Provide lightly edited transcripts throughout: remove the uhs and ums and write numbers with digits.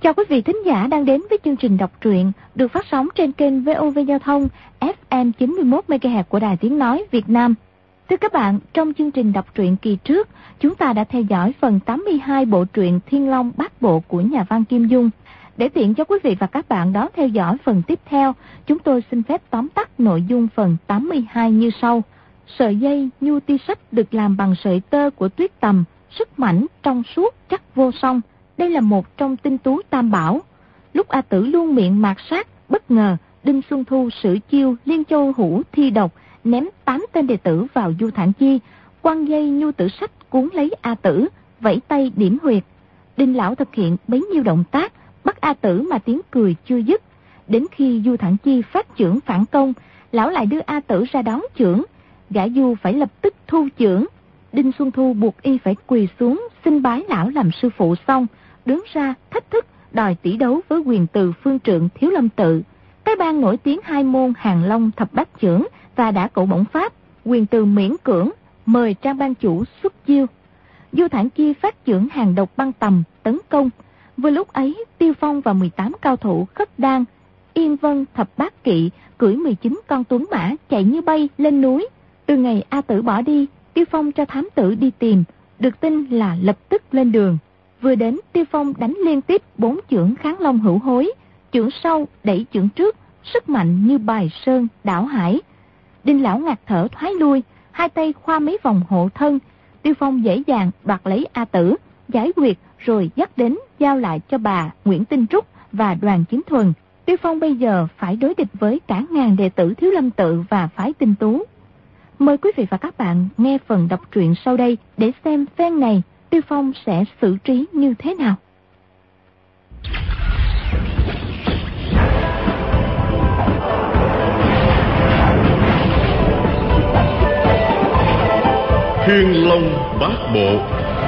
Chào quý vị thính giả đang đến với chương trình đọc truyện được phát sóng trên kênh VOV Giao thông FM 91 MHz của Đài Tiếng nói Việt Nam. Thưa các bạn, trong chương trình đọc truyện kỳ trước, chúng ta đã theo dõi phần 82 bộ truyện Thiên Long Bát Bộ của nhà văn Kim Dung. Để tiện cho quý vị và các bạn đó theo dõi phần tiếp theo, chúng tôi xin phép tóm tắt nội dung phần 82 như sau. Sợi dây nhu ti sách được làm bằng sợi tơ của tuyết tầm, sức mảnh, trong suốt, chắc vô song. Đây là một trong tinh tú tam bảo. Lúc A Tử luôn miệng mạt sát, bất ngờ Đinh Xuân Thu sử chiêu Liên Châu Hữu thi độc, ném 8 tên đệ tử vào Du Thản Chi, quăng dây nhu tử sách cuốn lấy A Tử, vẫy tay điểm huyệt. Đinh lão thực hiện bấy nhiêu động tác, bắt A Tử mà tiếng cười chưa dứt. Đến khi Du Thản Chi phát chưởng phản công, lão lại đưa A Tử ra đón chưởng, gã Du phải lập tức thu chưởng. Đinh Xuân Thu buộc y phải quỳ xuống xin bái lão làm sư phụ, xong đứng ra thách thức đòi tỷ đấu với quyền từ phương trượng Thiếu Lâm Tự, cái bang nổi tiếng hai môn Hàng Long thập bát chưởng và đả cẩu bổng pháp. Quyền từ miễn cưỡng mời Trang ban chủ xuất chiêu. Du Thản Chi phát chưởng hàng độc băng tầm tấn công. Vừa lúc ấy, Tiêu Phong và 18 cao thủ Khất Đan, Yên Vân thập bát kỵ cưỡi 19 con tuấn mã chạy như bay lên núi. Từ ngày A Tử bỏ đi, Tiêu Phong cho thám tử đi tìm, được tin là lập tức lên đường. Vừa đến, Tiêu Phong đánh liên tiếp 4 chưởng Kháng Long Hữu Hối, chưởng sau đẩy chưởng trước, sức mạnh như bài sơn đảo hải. Đinh lão ngạt thở thoái lui, hai tay khoa mấy vòng hộ thân. Tiêu Phong dễ dàng đoạt lấy A Tử, giải quyết rồi dắt đến giao lại cho bà Nguyễn Tinh Trúc và Đoàn Chiến Thuần. Tiêu Phong bây giờ phải đối địch với cả ngàn đệ tử Thiếu Lâm Tự và phái Tinh Tú. Mời quý vị và các bạn nghe phần đọc truyện sau đây để xem phen này Tiêu Phong sẽ xử trí như thế nào. Thiên Long Bát Bộ.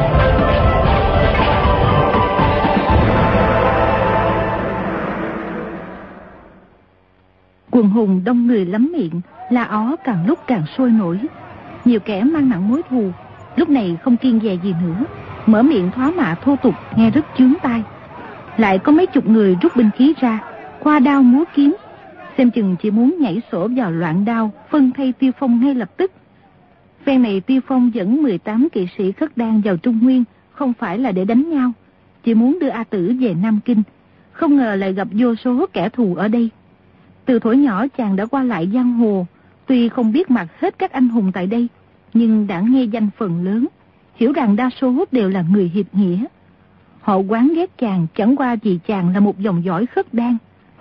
Quần hùng đông người lắm miệng, la ó càng lúc càng sôi nổi. Nhiều kẻ mang nặng mối thù lúc này không kiêng dè gì nữa, mở miệng thoá mạ thô tục nghe rất chướng tai. Lại có mấy chục người rút binh khí ra, khoa đao múa kiếm, xem chừng chỉ muốn nhảy sổ vào loạn đao phân thay Tiêu Phong ngay lập tức. Phen này Tiêu Phong dẫn 18 kỵ sĩ Khất Đan vào Trung Nguyên không phải là để đánh nhau, chỉ muốn đưa A Tử về Nam Kinh. Không ngờ lại gặp vô số kẻ thù ở đây. Từ thuở nhỏ chàng đã qua lại giang hồ, tuy không biết mặt hết các anh hùng tại đây, nhưng đã nghe danh phần lớn, hiểu rằng đa số đều là người hiệp nghĩa. Họ oán ghét chàng chẳng qua vì chàng là một dòng dõi Khất Đan,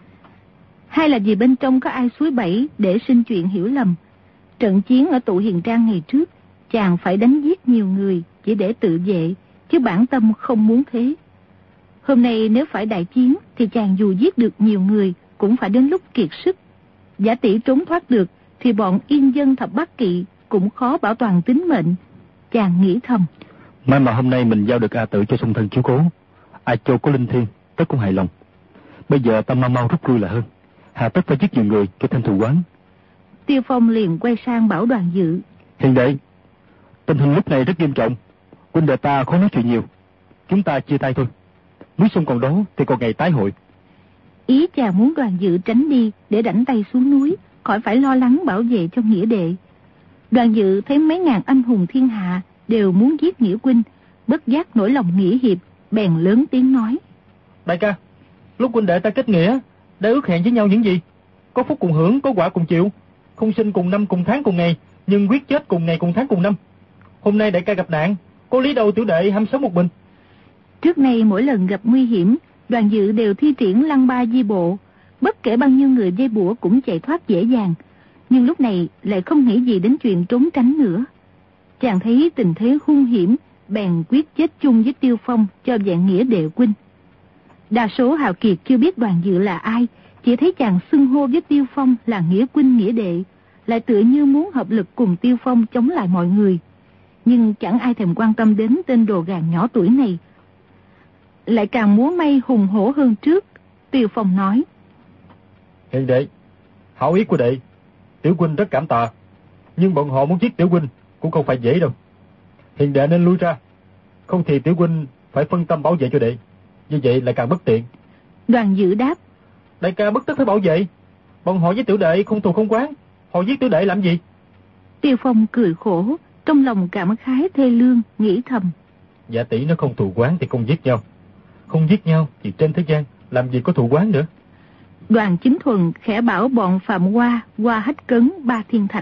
hay là vì bên trong có ai suối bẫy để sinh chuyện hiểu lầm. Trận chiến ở Tụ Hiền Trang ngày trước, chàng phải đánh giết nhiều người chỉ để tự vệ, chứ bản tâm không muốn thế. Hôm nay nếu phải đại chiến thì chàng dù giết được nhiều người cũng phải đến lúc kiệt sức. Giả tỷ trốn thoát được thì bọn Yên Dân thập bát kỵ cũng khó bảo toàn tính mệnh. Chàng nghĩ thầm, may mà hôm nay mình giao được A Tử cho song thân chiếu cố, A Châu có linh thiêng tất cũng hài lòng. Bây giờ ta mau rút lui là hơn, hà tất phải giết nhiều người cho thêm thù oán. Tiêu Phong liền quay sang bảo Đoàn Dự, Hiền đệ, tình hình lúc này rất nghiêm trọng, huynh đệ ta khó nói chuyện nhiều, chúng ta chia tay thôi. Núi sông còn đó thì còn ngày tái hội. Ý chàng muốn Đoàn Dự tránh đi để rảnh tay xuống núi, khỏi phải lo lắng bảo vệ cho nghĩa đệ. Đoàn Dự thấy mấy ngàn anh hùng thiên hạ đều muốn giết nghĩa huynh, bất giác nổi lòng nghĩa hiệp, bèn lớn tiếng nói, đại ca, lúc huynh đệ ta kết nghĩa đã ước hẹn với nhau những gì? Có phúc cùng hưởng, có quả cùng chịu, không sinh cùng năm cùng tháng cùng ngày, nhưng quyết chết cùng ngày cùng tháng cùng năm. Hôm nay đại ca gặp nạn, có lý đâu tiểu đệ ham sống một mình. Trước nay mỗi lần gặp nguy hiểm, Đoàn Dự đều thi triển lăng ba di bộ, bất kể bao nhiêu người dây bủa cũng chạy thoát dễ dàng. Nhưng lúc này lại không nghĩ gì đến chuyện trốn tránh nữa. Chàng thấy tình thế hung hiểm, bèn quyết chết chung với Tiêu Phong cho vẹn nghĩa đệ huynh. Đa số hào kiệt chưa biết Đoàn Dự là ai, chỉ thấy chàng xưng hô với Tiêu Phong là nghĩa huynh nghĩa đệ, lại tựa như muốn hợp lực cùng Tiêu Phong chống lại mọi người. Nhưng chẳng ai thèm quan tâm đến tên đồ gàn nhỏ tuổi này, lại càng múa may hùng hổ hơn trước. Tiêu Phong nói, Hiền đệ, hảo ý của đệ, tiểu huynh rất cảm tạ, nhưng bọn họ muốn giết tiểu huynh cũng không phải dễ đâu. Hiền đệ nên lui ra, không thì tiểu huynh phải phân tâm bảo vệ cho đệ, như vậy lại càng bất tiện. Đoàn Dự đáp: Đại ca bất tất phải bảo vệ. Bọn họ với tiểu đệ không thù không oán, họ giết tiểu đệ làm gì? Tiêu Phong cười khổ, trong lòng cảm khái thê lương, nghĩ thầm: Dạ tỷ nó không thù oán thì không giết nhau. Không giết nhau thì trên thế gian làm gì có thù oán nữa. Đoàn Chính Thuần khẽ bảo bọn Phạm Hoa qua Hách Cấn 3 thiên thạch: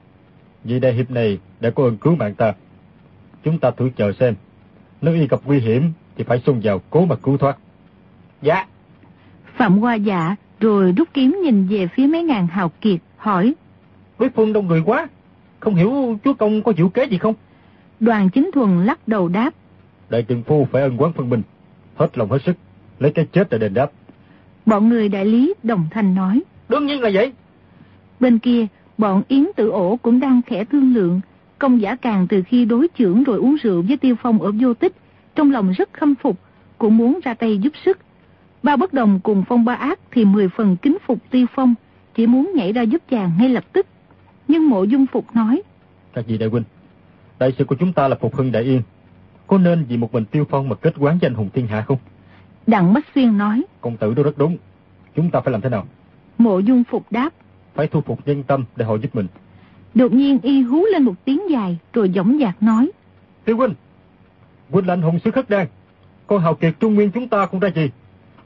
Vì đại hiệp này đã có ơn cứu mạng ta, chúng ta thử chờ xem, nếu y gặp nguy hiểm thì phải xông vào cố mà cứu thoát. Dạ. Phạm Hoa dạ, rồi rút kiếm nhìn về phía mấy ngàn hào kiệt, hỏi: Đối phương đông người quá, không hiểu chúa công có diệu kế gì không? Đoàn Chính Thuần lắc đầu đáp: Đại trượng phu phải ân oán phân minh, hết lòng hết sức, lấy cái chết để đền đáp. Bọn người đại lý đồng thanh nói: Đương nhiên là vậy. Bên kia, bọn Yến Tử Ổ cũng đang khẽ thương lượng. Công Giả Càng từ khi đối chưởng rồi uống rượu với Tiêu Phong ở Vô Tích, trong lòng rất khâm phục, cũng muốn ra tay giúp sức. Ba Bất Đồng cùng Phong Ba Ác thì 10 phần kính phục Tiêu Phong, chỉ muốn nhảy ra giúp chàng ngay lập tức. Nhưng Mộ Dung Phục nói: Các vị đại huynh, đại sự của chúng ta là phục hưng đại yên, có nên vì một mình Tiêu Phong mà kết oán với anh hùng thiên hạ không? Đặng Bách Xuyên nói: Công tử đó rất đúng, chúng ta phải làm thế nào? Mộ Dung Phục đáp: Phải thu phục nhân tâm để họ giúp mình. Đột nhiên y hú lên một tiếng dài, rồi dõng dạc nói: Tiêu huynh, huynh là anh hùng xứ Khất Đan, con hào kiệt Trung Nguyên chúng ta không ra gì.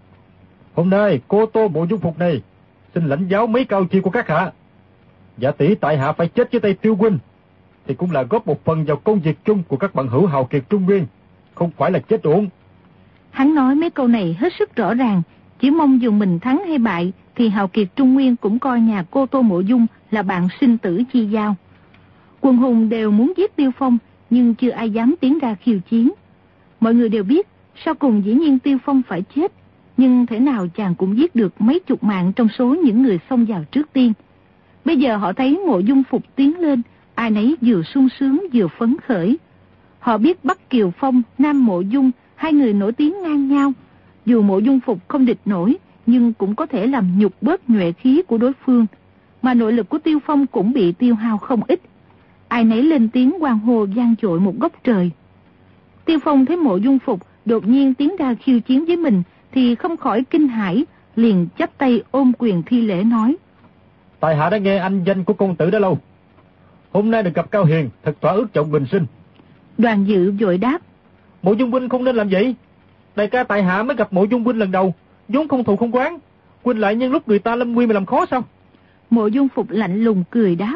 Hôm nay cô Tô Mộ Dung Phục này xin lãnh giáo mấy cao chiêu của các hạ. Giả tỷ tại hạ phải chết với tay Tiêu huynh thì cũng là góp một phần vào công việc chung của các bạn hữu hào kiệt Trung Nguyên, không phải là chết uổng. Hắn nói mấy câu này hết sức rõ ràng, chỉ mong dù mình thắng hay bại thì hào kiệt Trung Nguyên cũng coi nhà cô Tô Mộ Dung là bạn sinh tử chi giao. Quần hùng đều muốn giết Tiêu Phong, nhưng chưa ai dám tiến ra khiêu chiến. Mọi người đều biết, sau cùng dĩ nhiên Tiêu Phong phải chết, nhưng thế nào chàng cũng giết được mấy chục mạng trong số những người xông vào trước tiên. Bây giờ họ thấy Mộ Dung Phục tiến lên, ai nấy vừa sung sướng vừa phấn khởi. Họ biết Bắc Kiều Phong, Nam Mộ Dung, hai người nổi tiếng ngang nhau. Dù Mộ Dung Phục không địch nổi, nhưng cũng có thể làm nhục bớt nhuệ khí của đối phương. Mà nội lực của Tiêu Phong cũng bị tiêu hao không ít. Ai nấy lên tiếng hoan hô vang dội một góc trời. Tiêu Phong thấy Mộ Dung Phục đột nhiên tiến ra khiêu chiến với mình thì không khỏi kinh hãi, liền chắp tay ôm quyền thi lễ nói: Tại hạ đã nghe anh danh của công tử đã lâu, hôm nay được gặp Cao Hiền thật thỏa ước trọng bình sinh. Đoàn Dự vội đáp: Mộ Dung huynh không nên làm vậy. Đại ca tại hạ mới gặp Mộ Dung huynh lần đầu, vốn không thù không oán, huynh lại nhân lúc người ta lâm nguy mà làm khó sao? Mộ Dung Phục lạnh lùng cười đáp: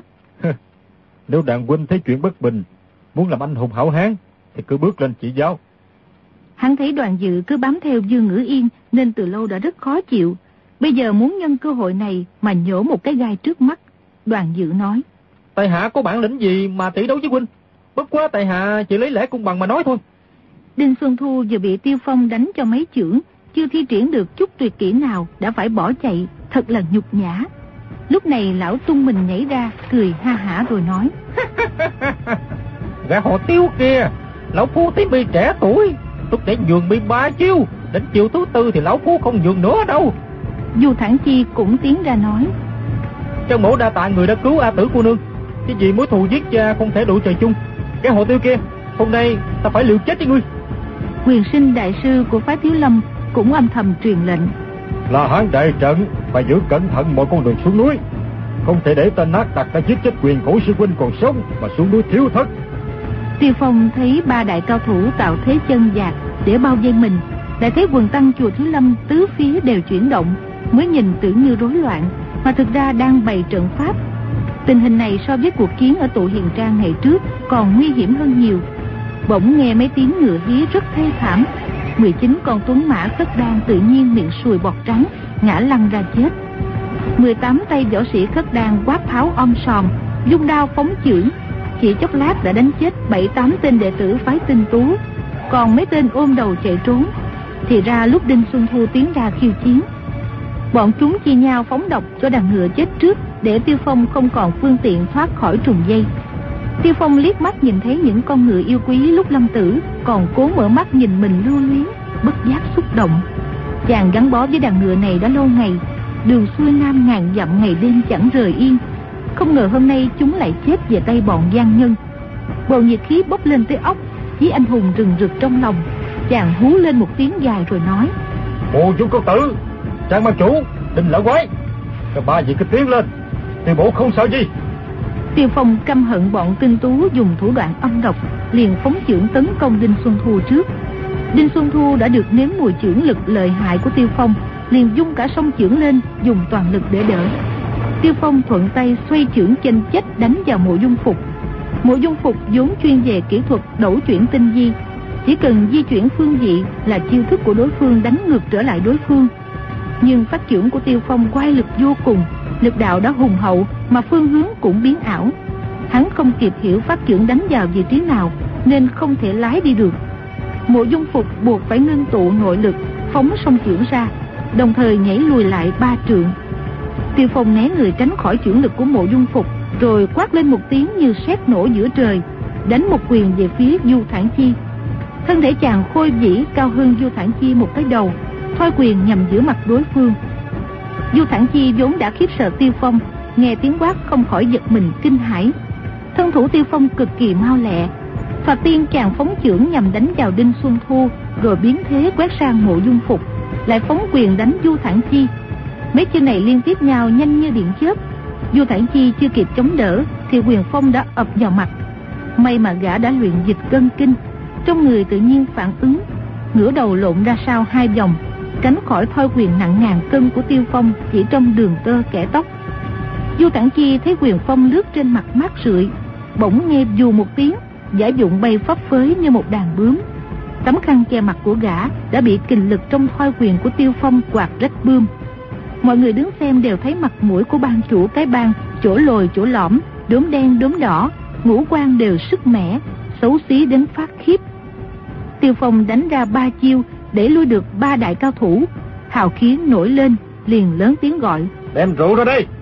Nếu đàn huynh thấy chuyện bất bình, muốn làm anh hùng hảo hán thì cứ bước lên chỉ giáo. Hắn thấy Đoàn Dự cứ bám theo Dương Ngữ Yên nên từ lâu đã rất khó chịu, bây giờ muốn nhân cơ hội này mà nhổ một cái gai trước mắt. Đoàn Dự nói: Tại hạ có bản lĩnh gì mà tỷ đấu với huynh, bất quá tại hạ chỉ lấy lẽ công bằng mà nói thôi. Đinh Xuân Thu vừa bị Tiêu Phong đánh cho mấy chưởng, chưa thi triển được chút tuyệt kỹ nào đã phải bỏ chạy, thật là nhục nhã. Lúc này lão tung mình nhảy ra, cười ha hả rồi nói: Gã họ Tiêu kìa, lão phu thấy mi trẻ tuổi, tôi để nhường mi 3 chiêu, đến chiều thứ 4 thì lão phu không nhường nữa đâu. Du Thản Chi cũng tiến ra nói: Chân mẫu đa tạ người đã cứu A Tử cô nương, cái gì mối thù giết cha không thể đội trời chung. Cái họ Tiêu kia, hôm nay ta phải liều chết với ngươi. Quyền Sinh đại sư của phái Thiếu Lâm cũng âm thầm truyền lệnh: Là Hán đại trận, phải giữ cẩn thận mọi con đường xuống núi, không thể để tên nát tặc đã giết chết Quyền Khổ sư huynh còn sống mà xuống núi thiếu thất. Tiêu Phong thấy 3 đại cao thủ tạo thế chân dạt để bao vây mình, lại thấy quần tăng chùa Thiếu Lâm tứ phía đều chuyển động, mới nhìn tưởng như rối loạn, mà thực ra đang bày trận pháp. Tình hình này so với cuộc chiến ở Tụ Hiền Trang ngày trước còn nguy hiểm hơn nhiều. Bỗng nghe mấy tiếng ngựa hí rất thê thảm, 19 con tuấn mã Khất Đan tự nhiên miệng sùi bọt trắng, ngã lăn ra chết. 18 tay võ sĩ Khất Đan quát tháo om sòm, dung đao phóng chưởng, chỉ chốc lát đã đánh chết 7-8 tên đệ tử phái Tinh Tú, còn mấy tên ôm đầu chạy trốn. Thì ra lúc Đinh Xuân Thu tiến ra khiêu chiến, bọn chúng chia nhau phóng độc cho đàn ngựa chết trước, để Tiêu Phong không còn phương tiện thoát khỏi trùng dây. Tiêu Phong liếc mắt nhìn thấy những con ngựa yêu quý lúc lâm tử còn cố mở mắt nhìn mình lưu luyến, bất giác xúc động. Chàng gắn bó với đàn ngựa này đã lâu ngày, đường xuôi nam ngàn dặm ngày đêm chẳng rời yên, không ngờ hôm nay chúng lại chết về tay bọn gian nhân. Bầu nhiệt khí bốc lên tới óc, chí anh hùng rừng rực trong lòng. Chàng hú lên một tiếng dài rồi nói: Mộ Dung công tử, Trang ban chủ, Đinh lão quái, cả ba vị cứ tiến lên, Tiêu Bổ không sợ gì. Tiêu Phong căm hận bọn tinh tú dùng thủ đoạn âm độc, liền phóng chưởng tấn công Đinh Xuân Thu trước. Đinh Xuân Thu đã được nếm mùi chưởng lực lợi hại của Tiêu Phong, liền dung cả song chưởng lên, dùng toàn lực để đỡ. Tiêu Phong thuận tay xoay chưởng chênh chách đánh vào Mộ Dung Phục. Mộ Dung Phục vốn chuyên về kỹ thuật đẩu chuyển tinh di, chỉ cần di chuyển phương vị là chiêu thức của đối phương đánh ngược trở lại đối phương. Nhưng phát chưởng của Tiêu Phong quay lực vô cùng, lực đạo đã hùng hậu mà phương hướng cũng biến ảo. Hắn không kịp hiểu phát chưởng đánh vào vị trí nào nên không thể lái đi được. Mộ Dung Phục buộc phải ngưng tụ nội lực, phóng song chưởng ra, đồng thời nhảy lùi lại 3 trượng. Tiêu Phong né người tránh khỏi chưởng lực của Mộ Dung Phục, rồi quát lên một tiếng như sét nổ giữa trời, đánh một quyền về phía Du Thản Chi. Thân thể chàng khôi vĩ cao hơn Du Thản Chi một cái đầu, thoi quyền nhằm giữa mặt đối phương. Du Thản Chi vốn đã khiếp sợ Tiêu Phong, nghe tiếng quát không khỏi giật mình kinh hãi. Thân thủ Tiêu Phong cực kỳ mau lẹ. Thoạt tiên chàng phóng chưởng nhằm đánh vào Đinh Xuân Thu, rồi biến thế quét sang Mộ Dung Phục, lại phóng quyền đánh Du Thản Chi. Mấy chiêu này liên tiếp nhau nhanh như điện chớp. Du Thản Chi chưa kịp chống đỡ thì quyền phong đã ập vào mặt. May mà gã đã luyện dịch cân kinh, trong người tự nhiên phản ứng, ngửa đầu lộn ra sau 2 vòng, tránh khỏi thoi quyền nặng ngàn cân của Tiêu Phong chỉ trong đường tơ kẻ tóc. Du Thản Chi thấy quyền phong lướt trên mặt mát rượi, bỗng nghe dù một tiếng, giả dụng bay phấp phới như một đàn bướm. Tấm khăn che mặt của gã đã bị kình lực trong thoi quyền của Tiêu Phong quạt rách bươm. Mọi người đứng xem đều thấy mặt mũi của ban chủ cái bang chỗ lồi chỗ lõm, đốm đen đốm đỏ, ngũ quan đều sức mẻ, xấu xí đến phát khiếp. Tiêu Phong đánh ra 3 chiêu để lui được 3 đại cao thủ, hào khí nổi lên, liền lớn tiếng gọi: đem rượu ra đây.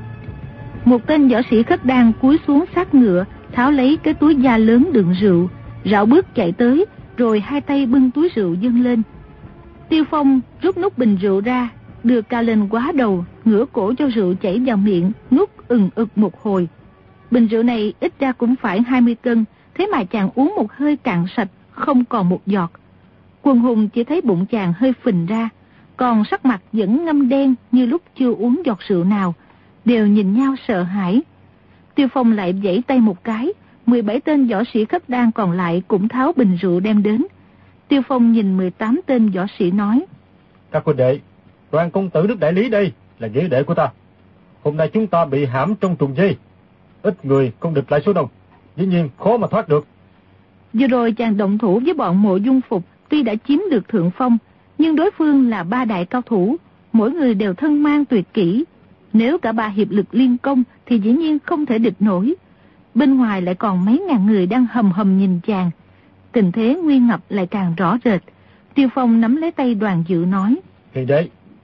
Một tên võ sĩ khất đan cúi xuống sát ngựa, tháo lấy cái túi da lớn đựng rượu, rảo bước chạy tới, rồi 2 tay bưng túi rượu dâng lên. Tiêu Phong rút nút bình rượu ra, đưa cao lên quá đầu, ngửa cổ cho rượu chảy vào miệng, nuốt ực một hồi. Bình rượu này ít ra cũng phải 20 cân, thế mà chàng uống một hơi cạn sạch, không còn một giọt. Quần hùng chỉ thấy bụng chàng hơi phình ra, còn sắc mặt vẫn ngâm đen như lúc chưa uống giọt rượu nào, đều nhìn nhau sợ hãi. Tiêu Phong lại vẫy tay một cái, 17 tên võ sĩ khất đan còn lại cũng tháo bình rượu đem đến. Tiêu Phong nhìn 18 tên võ sĩ nói: các huynh đệ, Đoàn công tử nước Đại Lý đây là nghĩa đệ của ta. Hôm nay chúng ta bị hãm trong trùng dây, ít người không địch lại số đông, dĩ nhiên khó mà thoát được. Vừa rồi chàng động thủ với bọn Mộ Dung Phục, tuy đã chiếm được thượng phong, nhưng đối phương là 3 đại cao thủ, mỗi người đều thân mang tuyệt kỹ. Nếu cả 3 hiệp lực liên công thì dĩ nhiên không thể địch nổi. Bên ngoài lại còn mấy ngàn người đang hầm hầm nhìn chàng, tình thế nguy ngập lại càng rõ rệt. Tiêu Phong nắm lấy tay Đoàn Dự nói: Hiền đệ,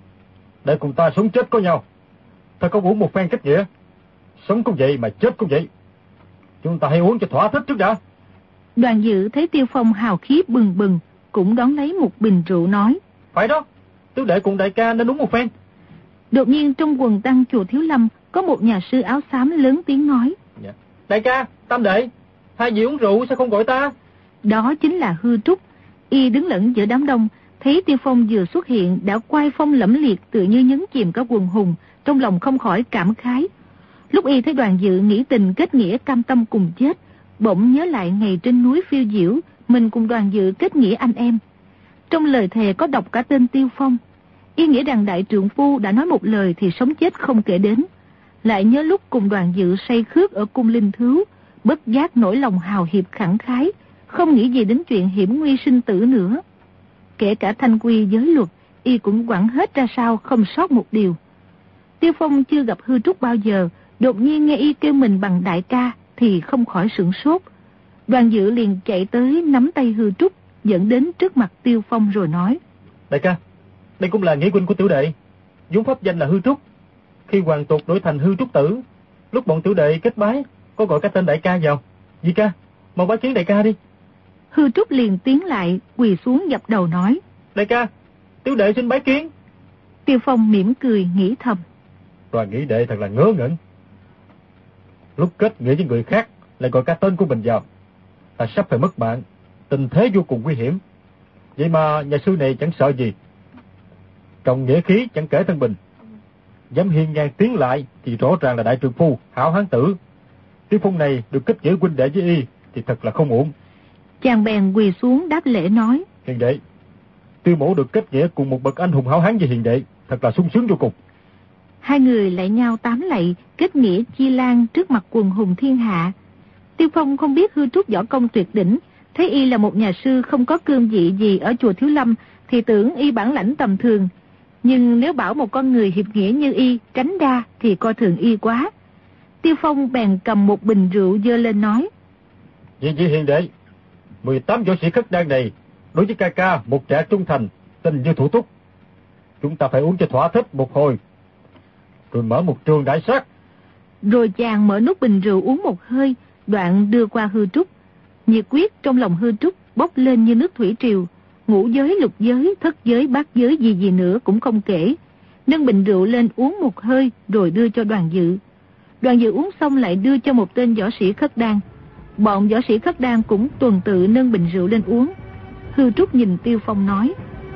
để cùng ta sống chết có nhau, ta có uống một phen kết nghĩa, sống cũng vậy mà chết cũng vậy. Chúng ta hãy uống cho thỏa thích trước đã. Đoàn Dự thấy Tiêu Phong hào khí bừng bừng, cũng đón lấy một bình rượu nói: Phải đó, tứ đệ cùng đại ca nên uống một phen. Đột nhiên trong quần tăng chùa Thiếu Lâm có một nhà sư áo xám lớn tiếng nói: Đại ca, tam đệ, 2 vị uống rượu sao không gọi ta? Đó chính là Hư Trúc. Y đứng lẫn giữa đám đông, thấy Tiêu Phong vừa xuất hiện đã quay phong lẫm liệt, tự như nhấn chìm cả quần hùng, trong lòng không khỏi cảm khái. Lúc Y thấy Đoàn Dự nghĩ tình kết nghĩa cam tâm cùng chết, bỗng nhớ lại ngày trên núi phiêu diễu, mình cùng Đoàn Dự kết nghĩa anh em. Trong lời thề có đọc cả tên Tiêu Phong. Y nghĩ rằng đại trượng phu đã nói một lời thì sống chết không kể đến. Lại nhớ lúc cùng Đoàn Dự say khước ở cung Linh Thứu, bất giác nỗi lòng hào hiệp khẳng khái, không nghĩ gì đến chuyện hiểm nguy sinh tử nữa. Kể cả thanh quy giới luật, Y cũng quẳng hết ra sau, không sót một điều. Tiêu Phong chưa gặp Hư Trúc bao giờ, đột nhiên nghe Y kêu mình bằng đại ca thì không khỏi sửng sốt. Đoàn Dự liền chạy tới nắm tay Hư Trúc, dẫn đến trước mặt Tiêu Phong rồi nói: Đại ca, đây cũng là nghĩa huynh của tiểu đệ, vốn pháp danh là Hư Trúc. Khi hoàng tộc đổi thành Hư Trúc Tử, lúc bọn tiểu đệ kết bái có gọi cái tên đại ca vào. Di ca, mau bái kiến đại ca đi. Hư Trúc liền tiến lại, quỳ xuống dập đầu nói: Đại ca, tiểu đệ xin bái kiến. Tiêu Phong mỉm cười nghĩ thầm: Đoàn nghĩa đệ thật là ngớ ngẩn. Lúc kết nghĩa với người khác lại gọi cả tên của mình vào, ta sắp phải mất bạn, tình thế vô cùng nguy hiểm. Vậy mà nhà sư này chẳng sợ gì. Trọng nghĩa khí chẳng kể thân bình, dám hiên ngang tiến lại thì rõ ràng là đại trượng phu, hảo hán tử. Tiêu Phong này được kết nghĩa huynh đệ với y thì thật là không ổn. Chàng bèn quỳ xuống đáp lễ nói: Hiền đệ, Tiêu mẫu được kết nghĩa cùng một bậc anh hùng hảo hán với hiền đệ, thật là sung sướng vô cùng. Hai người lại nhau tám lạy, kết nghĩa chi lan trước mặt quần hùng thiên hạ. Tiêu Phong không biết Hư Trúc võ công tuyệt đỉnh, thấy y là một nhà sư không có cương vị gì ở chùa Thiếu Lâm thì tưởng y bản lãnh tầm thường. Nhưng nếu bảo một con người hiệp nghĩa như y tránh ra thì coi thường y quá. Tiêu Phong bèn cầm một bình rượu dơ lên nói: Vì hiền đệ, 18 võ sĩ Khất Đan này đối với ca ca một trẻ trung thành, tình như thủ túc. Chúng ta phải uống cho thỏa thích một hồi, rồi mở một trường đại sát. Rồi chàng mở nút bình rượu uống một hơi, đoạn đưa qua Hư Trúc. Nhiệt quyết trong lòng Hư Trúc bốc lên như nước thủy triều. Ngũ giới, lục giới, thất giới, bát giới gì nữa cũng không kể. Nâng bình rượu lên uống một hơi rồi đưa cho Đoàn Dự. Đoàn Dự uống xong lại đưa cho một tên võ sĩ Khất Đan. Bọn võ sĩ Khất Đan cũng tuần tự nâng bình rượu lên uống. Hư Trúc nhìn Tiêu Phong nói: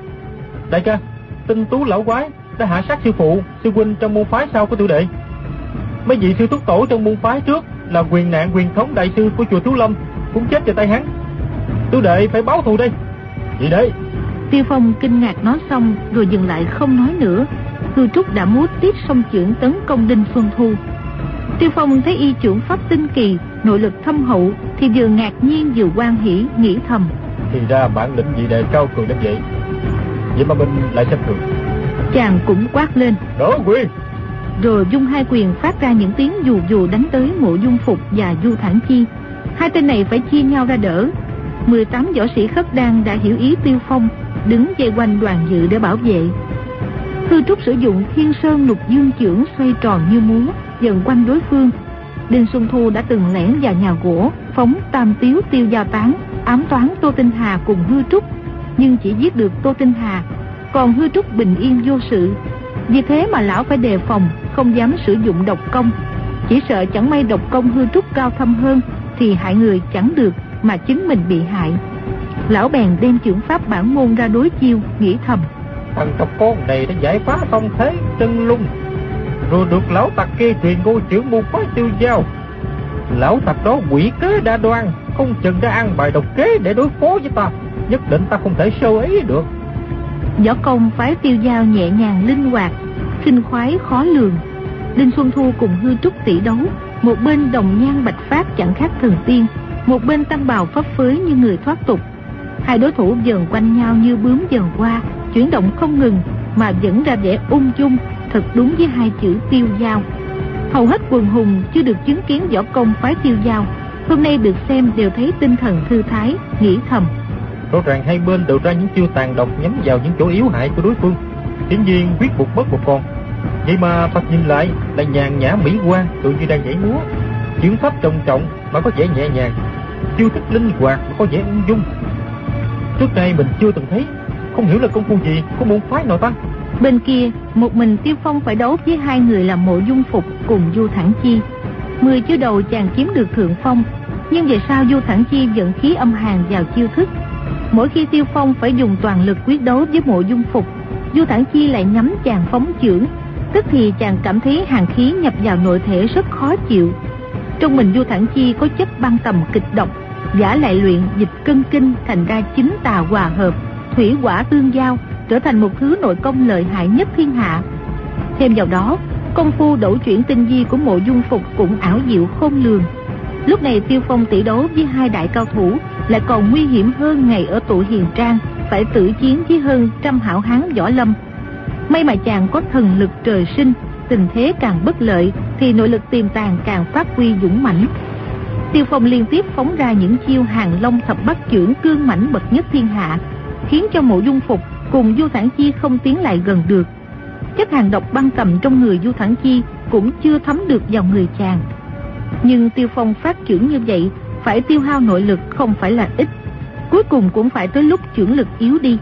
Đại ca, tinh tú lão quái đã hạ sát sư phụ, sư huynh trong môn phái sau của tiểu đệ. Mấy vị sư thúc tổ trong môn phái trước là quyền nạn quyền thống đại sư của chùa Thiếu Lâm cũng chết vào tay hắn. Tiểu đệ phải báo thù đây. Gì đấy? Tiêu Phong kinh ngạc nói xong rồi dừng lại không nói nữa. Hư Trúc đã múa tiếp song chưởng tấn công Đinh Xuân Thu. Tiêu Phong thấy y chưởng pháp tinh kỳ, nội lực thâm hậu thì vừa ngạc nhiên vừa hoan hỉ, nghĩ thầm: Thì ra bản lĩnh vị đệ cao cường đến vậy, vậy mà mình lại xem thường. Chàng cũng quát lên: Đỡ quyền! Rồi dung hai quyền phát ra những tiếng dù dù đánh tới Mộ Dung Phục và Du Thản Chi. Hai tên này phải chia nhau ra đỡ. 18 võ sĩ Khất Đan đã hiểu ý Tiêu Phong, đứng vây quanh Đoàn Dự để bảo vệ. Hư Trúc sử dụng Thiên Sơn Lục Dương chưởng xoay tròn như múa, dần quanh đối phương. Đinh Xuân Thu đã từng lẻn vào nhà gỗ, phóng tam tiếu tiêu giao tán, ám toán Tô Tinh Hà cùng Hư Trúc, nhưng chỉ giết được Tô Tinh Hà, còn Hư Trúc bình yên vô sự. Vì thế mà lão phải đề phòng, không dám sử dụng độc công, chỉ sợ chẳng may độc công Hư Trúc cao thâm hơn thì hại người chẳng được mà chính mình bị hại. Lão bèn đem chưởng pháp bản môn ra đối chiêu, nghĩ thầm: Thằng độc con này đã giải phá phong thế chân lung, rồi được lão tặc kia truyền ngôi chưởng môn phái tiêu giao. Lão tặc đó quỷ kế đa đoan, không chừng đã ăn bài độc kế để đối phó với ta, nhất định ta không thể sơ ý được. Võ công phái tiêu giao nhẹ nhàng linh hoạt, khinh khoái khó lường. Đinh Xuân Thu cùng Hư Trúc tỷ đấu, một bên đồng nhan bạch phát chẳng khác thần tiên, một bên tăng bào phấp phới như người thoát tục. Hai đối thủ dần quanh nhau như bướm dần qua, chuyển động không ngừng mà vẫn ra vẻ ung dung, thật đúng với hai chữ tiêu giao. Hầu hết quần hùng chưa được chứng kiến võ công phái tiêu giao, hôm nay được xem đều thấy tinh thần thư thái, nghĩ thầm: Rõ ràng hai bên đều ra những chiêu tàn độc nhắm vào những chỗ yếu hại của đối phương, hiển nhiên quyết một mất một còn. Vậy mà Phật nhìn lại là nhàn nhã mỹ quan, tự như đang nhảy múa, chưởng pháp trọng trọng mà có vẻ nhẹ nhàng, chiêu thức linh hoạt mà có vẻ ung dung. Trước nay mình chưa từng thấy, không hiểu là công phu gì của môn phái nào ta. Bên kia, một mình Tiêu Phong phải đấu với hai người là Mộ Dung Phục cùng Du Thản Chi. 10 chiêu đầu chàng chiếm được thượng phong, nhưng về sau Du Thản Chi vận khí âm hàn vào chiêu thức. Mỗi khi Tiêu Phong phải dùng toàn lực quyết đấu với Mộ Dung Phục, Du Thản Chi lại nhắm chàng phóng chưởng, tức thì chàng cảm thấy hàn khí nhập vào nội thể rất khó chịu. Trong mình Du Thản Chi có chất băng tầm kịch độc, giả lại luyện dịch cân kinh, thành ra chính tà hòa hợp, thủy hỏa tương giao, trở thành một thứ nội công lợi hại nhất thiên hạ. Thêm vào đó, công phu đẩu chuyển tinh vi của Mộ Dung Phục cũng ảo diệu khôn lường. Lúc này Tiêu Phong tỷ đấu với hai đại cao thủ lại còn nguy hiểm hơn ngày ở Tụ Hiền Trang, phải tử chiến với hơn trăm hảo hán võ lâm. May mà chàng có thần lực trời sinh, tình thế càng bất lợi thì nội lực tiềm tàng càng phát huy dũng mãnh. Tiêu Phong liên tiếp phóng ra những chiêu Hàng Long thập bát chưởng cương mãnh bậc nhất thiên hạ, khiến cho Mộ Dung Phục cùng Du Thản Chi không tiến lại gần được. Chất hàng độc băng tầm trong người Du Thản Chi cũng chưa thấm được vào người chàng. Nhưng Tiêu Phong phát chưởng như vậy phải tiêu hao nội lực không phải là ít, cuối cùng cũng phải tới lúc chưởng lực yếu đi.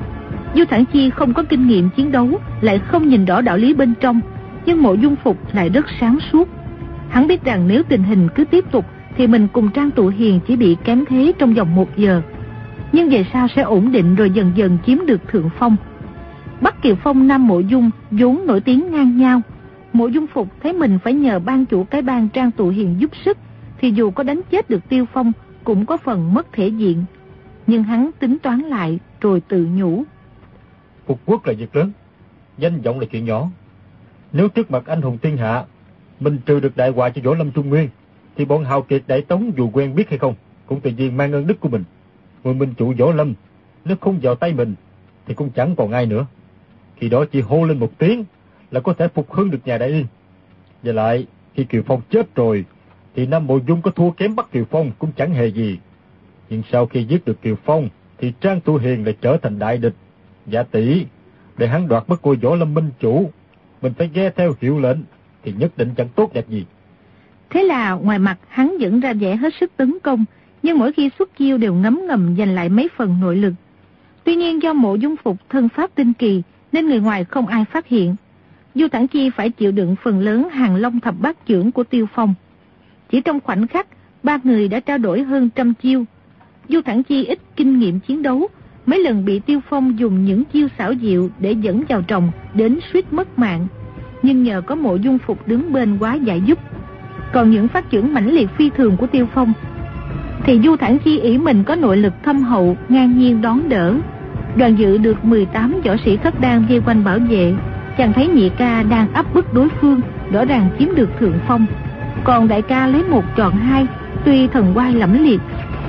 Du Thản Chi không có kinh nghiệm chiến đấu, lại không nhìn rõ đạo lý bên trong, nhưng Mộ Dung Phục lại rất sáng suốt. Hắn biết rằng nếu tình hình cứ tiếp tục thì mình cùng Trang Tụ Hiền chỉ bị kém thế trong vòng 1 giờ, nhưng về sau sẽ ổn định rồi dần dần chiếm được thượng phong. Bắt Kiều Phong Nam Mộ Dung vốn nổi tiếng ngang nhau. Mộ Dung Phục thấy mình phải nhờ ban chủ cái bang Trang Tụ Hiền giúp sức, thì dù có đánh chết được Tiêu Phong cũng có phần mất thể diện. Nhưng hắn tính toán lại rồi tự nhủ: Phục quốc là việc lớn, danh vọng là chuyện nhỏ. Nếu trước mặt anh hùng thiên hạ mình trừ được đại họa cho Võ Lâm Trung Nguyên, thì bọn hào kiệt Đại Tống dù quen biết hay không cũng tự nhiên mang ơn đức của mình. Người minh chủ Võ Lâm nếu không vào tay mình thì cũng chẳng còn ai nữa. Khi đó chỉ hô lên một tiếng là có thể phục hưng được nhà Đại Yên. Và lại khi Kiều Phong chết rồi thì Nam Mộ Dung có thua kém Bắc Kiều Phong cũng chẳng hề gì. Nhưng sau khi giết được Kiều Phong thì Trang Tụ Hiền lại trở thành đại địch. Dạ tỷ, để hắn đoạt mất ngôi Võ Lâm minh chủ, mình phải nghe theo hiệu lệnh thì nhất định chẳng tốt đẹp gì. Thế là ngoài mặt hắn vẫn ra vẻ hết sức tấn công, nhưng mỗi khi xuất chiêu đều ngấm ngầm giành lại mấy phần nội lực. Tuy nhiên do Mộ Dung Phục thân pháp tinh kỳ nên người ngoài không ai phát hiện. Du Thản Chi phải chịu đựng phần lớn Hàng Long thập bát chưởng của Tiêu Phong. Chỉ trong khoảnh khắc, ba người đã trao đổi hơn 100 chiêu. Du Thản Chi ít kinh nghiệm chiến đấu, mấy lần bị Tiêu Phong dùng những chiêu xảo diệu để dẫn vào tròng đến suýt mất mạng. Nhưng nhờ có Mộ Dung Phục đứng bên quá giải giúp. Còn những phát chưởng mãnh liệt phi thường của Tiêu Phong thì Du Thản Chi ỷ mình có nội lực thâm hậu, ngang nhiên đón đỡ. Đoàn Dự được 18 võ sĩ Khất Đan vây quanh bảo vệ. Chàng thấy nhị ca đang áp bức đối phương, rõ ràng chiếm được thượng phong. Còn đại ca lấy 1 chọn 2, tuy thần oai lẫm liệt,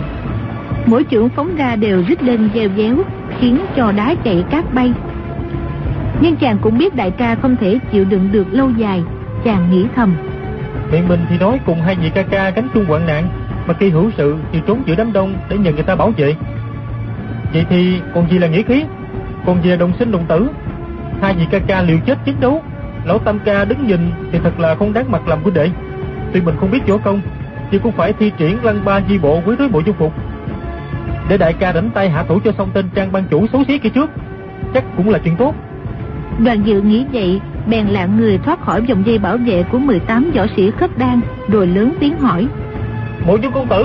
mỗi chưởng phóng ra đều rít lên gieo déo, khiến cho đá chạy cát bay. Nhưng chàng cũng biết đại ca không thể chịu đựng được lâu dài. Chàng nghĩ thầm: Miệng mình thì nói cùng hai vị ca ca gánh chung hoạn nạn, mà khi hữu sự thì trốn giữa đám đông để nhờ người ta bảo vệ. Vậy thì còn gì là nghĩa khí, còn gì là đồng sinh đồng tử. Hai vị ca ca liều chết chiến đấu, lão Tam ca đứng nhìn thì thật là không đáng mặt làm huynh đệ. Tuy mình không biết võ công, thì cũng phải thi triển lăng ba di bộ với đối Mộ Dung Phục, để đại ca đánh tay hạ thủ cho xong tên Trang ban chủ xấu xí kia trước, chắc cũng là chuyện tốt. Đoàn Dự nghĩ vậy, bèn lạng người thoát khỏi vòng dây bảo vệ của 18 võ sĩ Khất Đan, rồi lớn tiếng hỏi: Mộ Dung công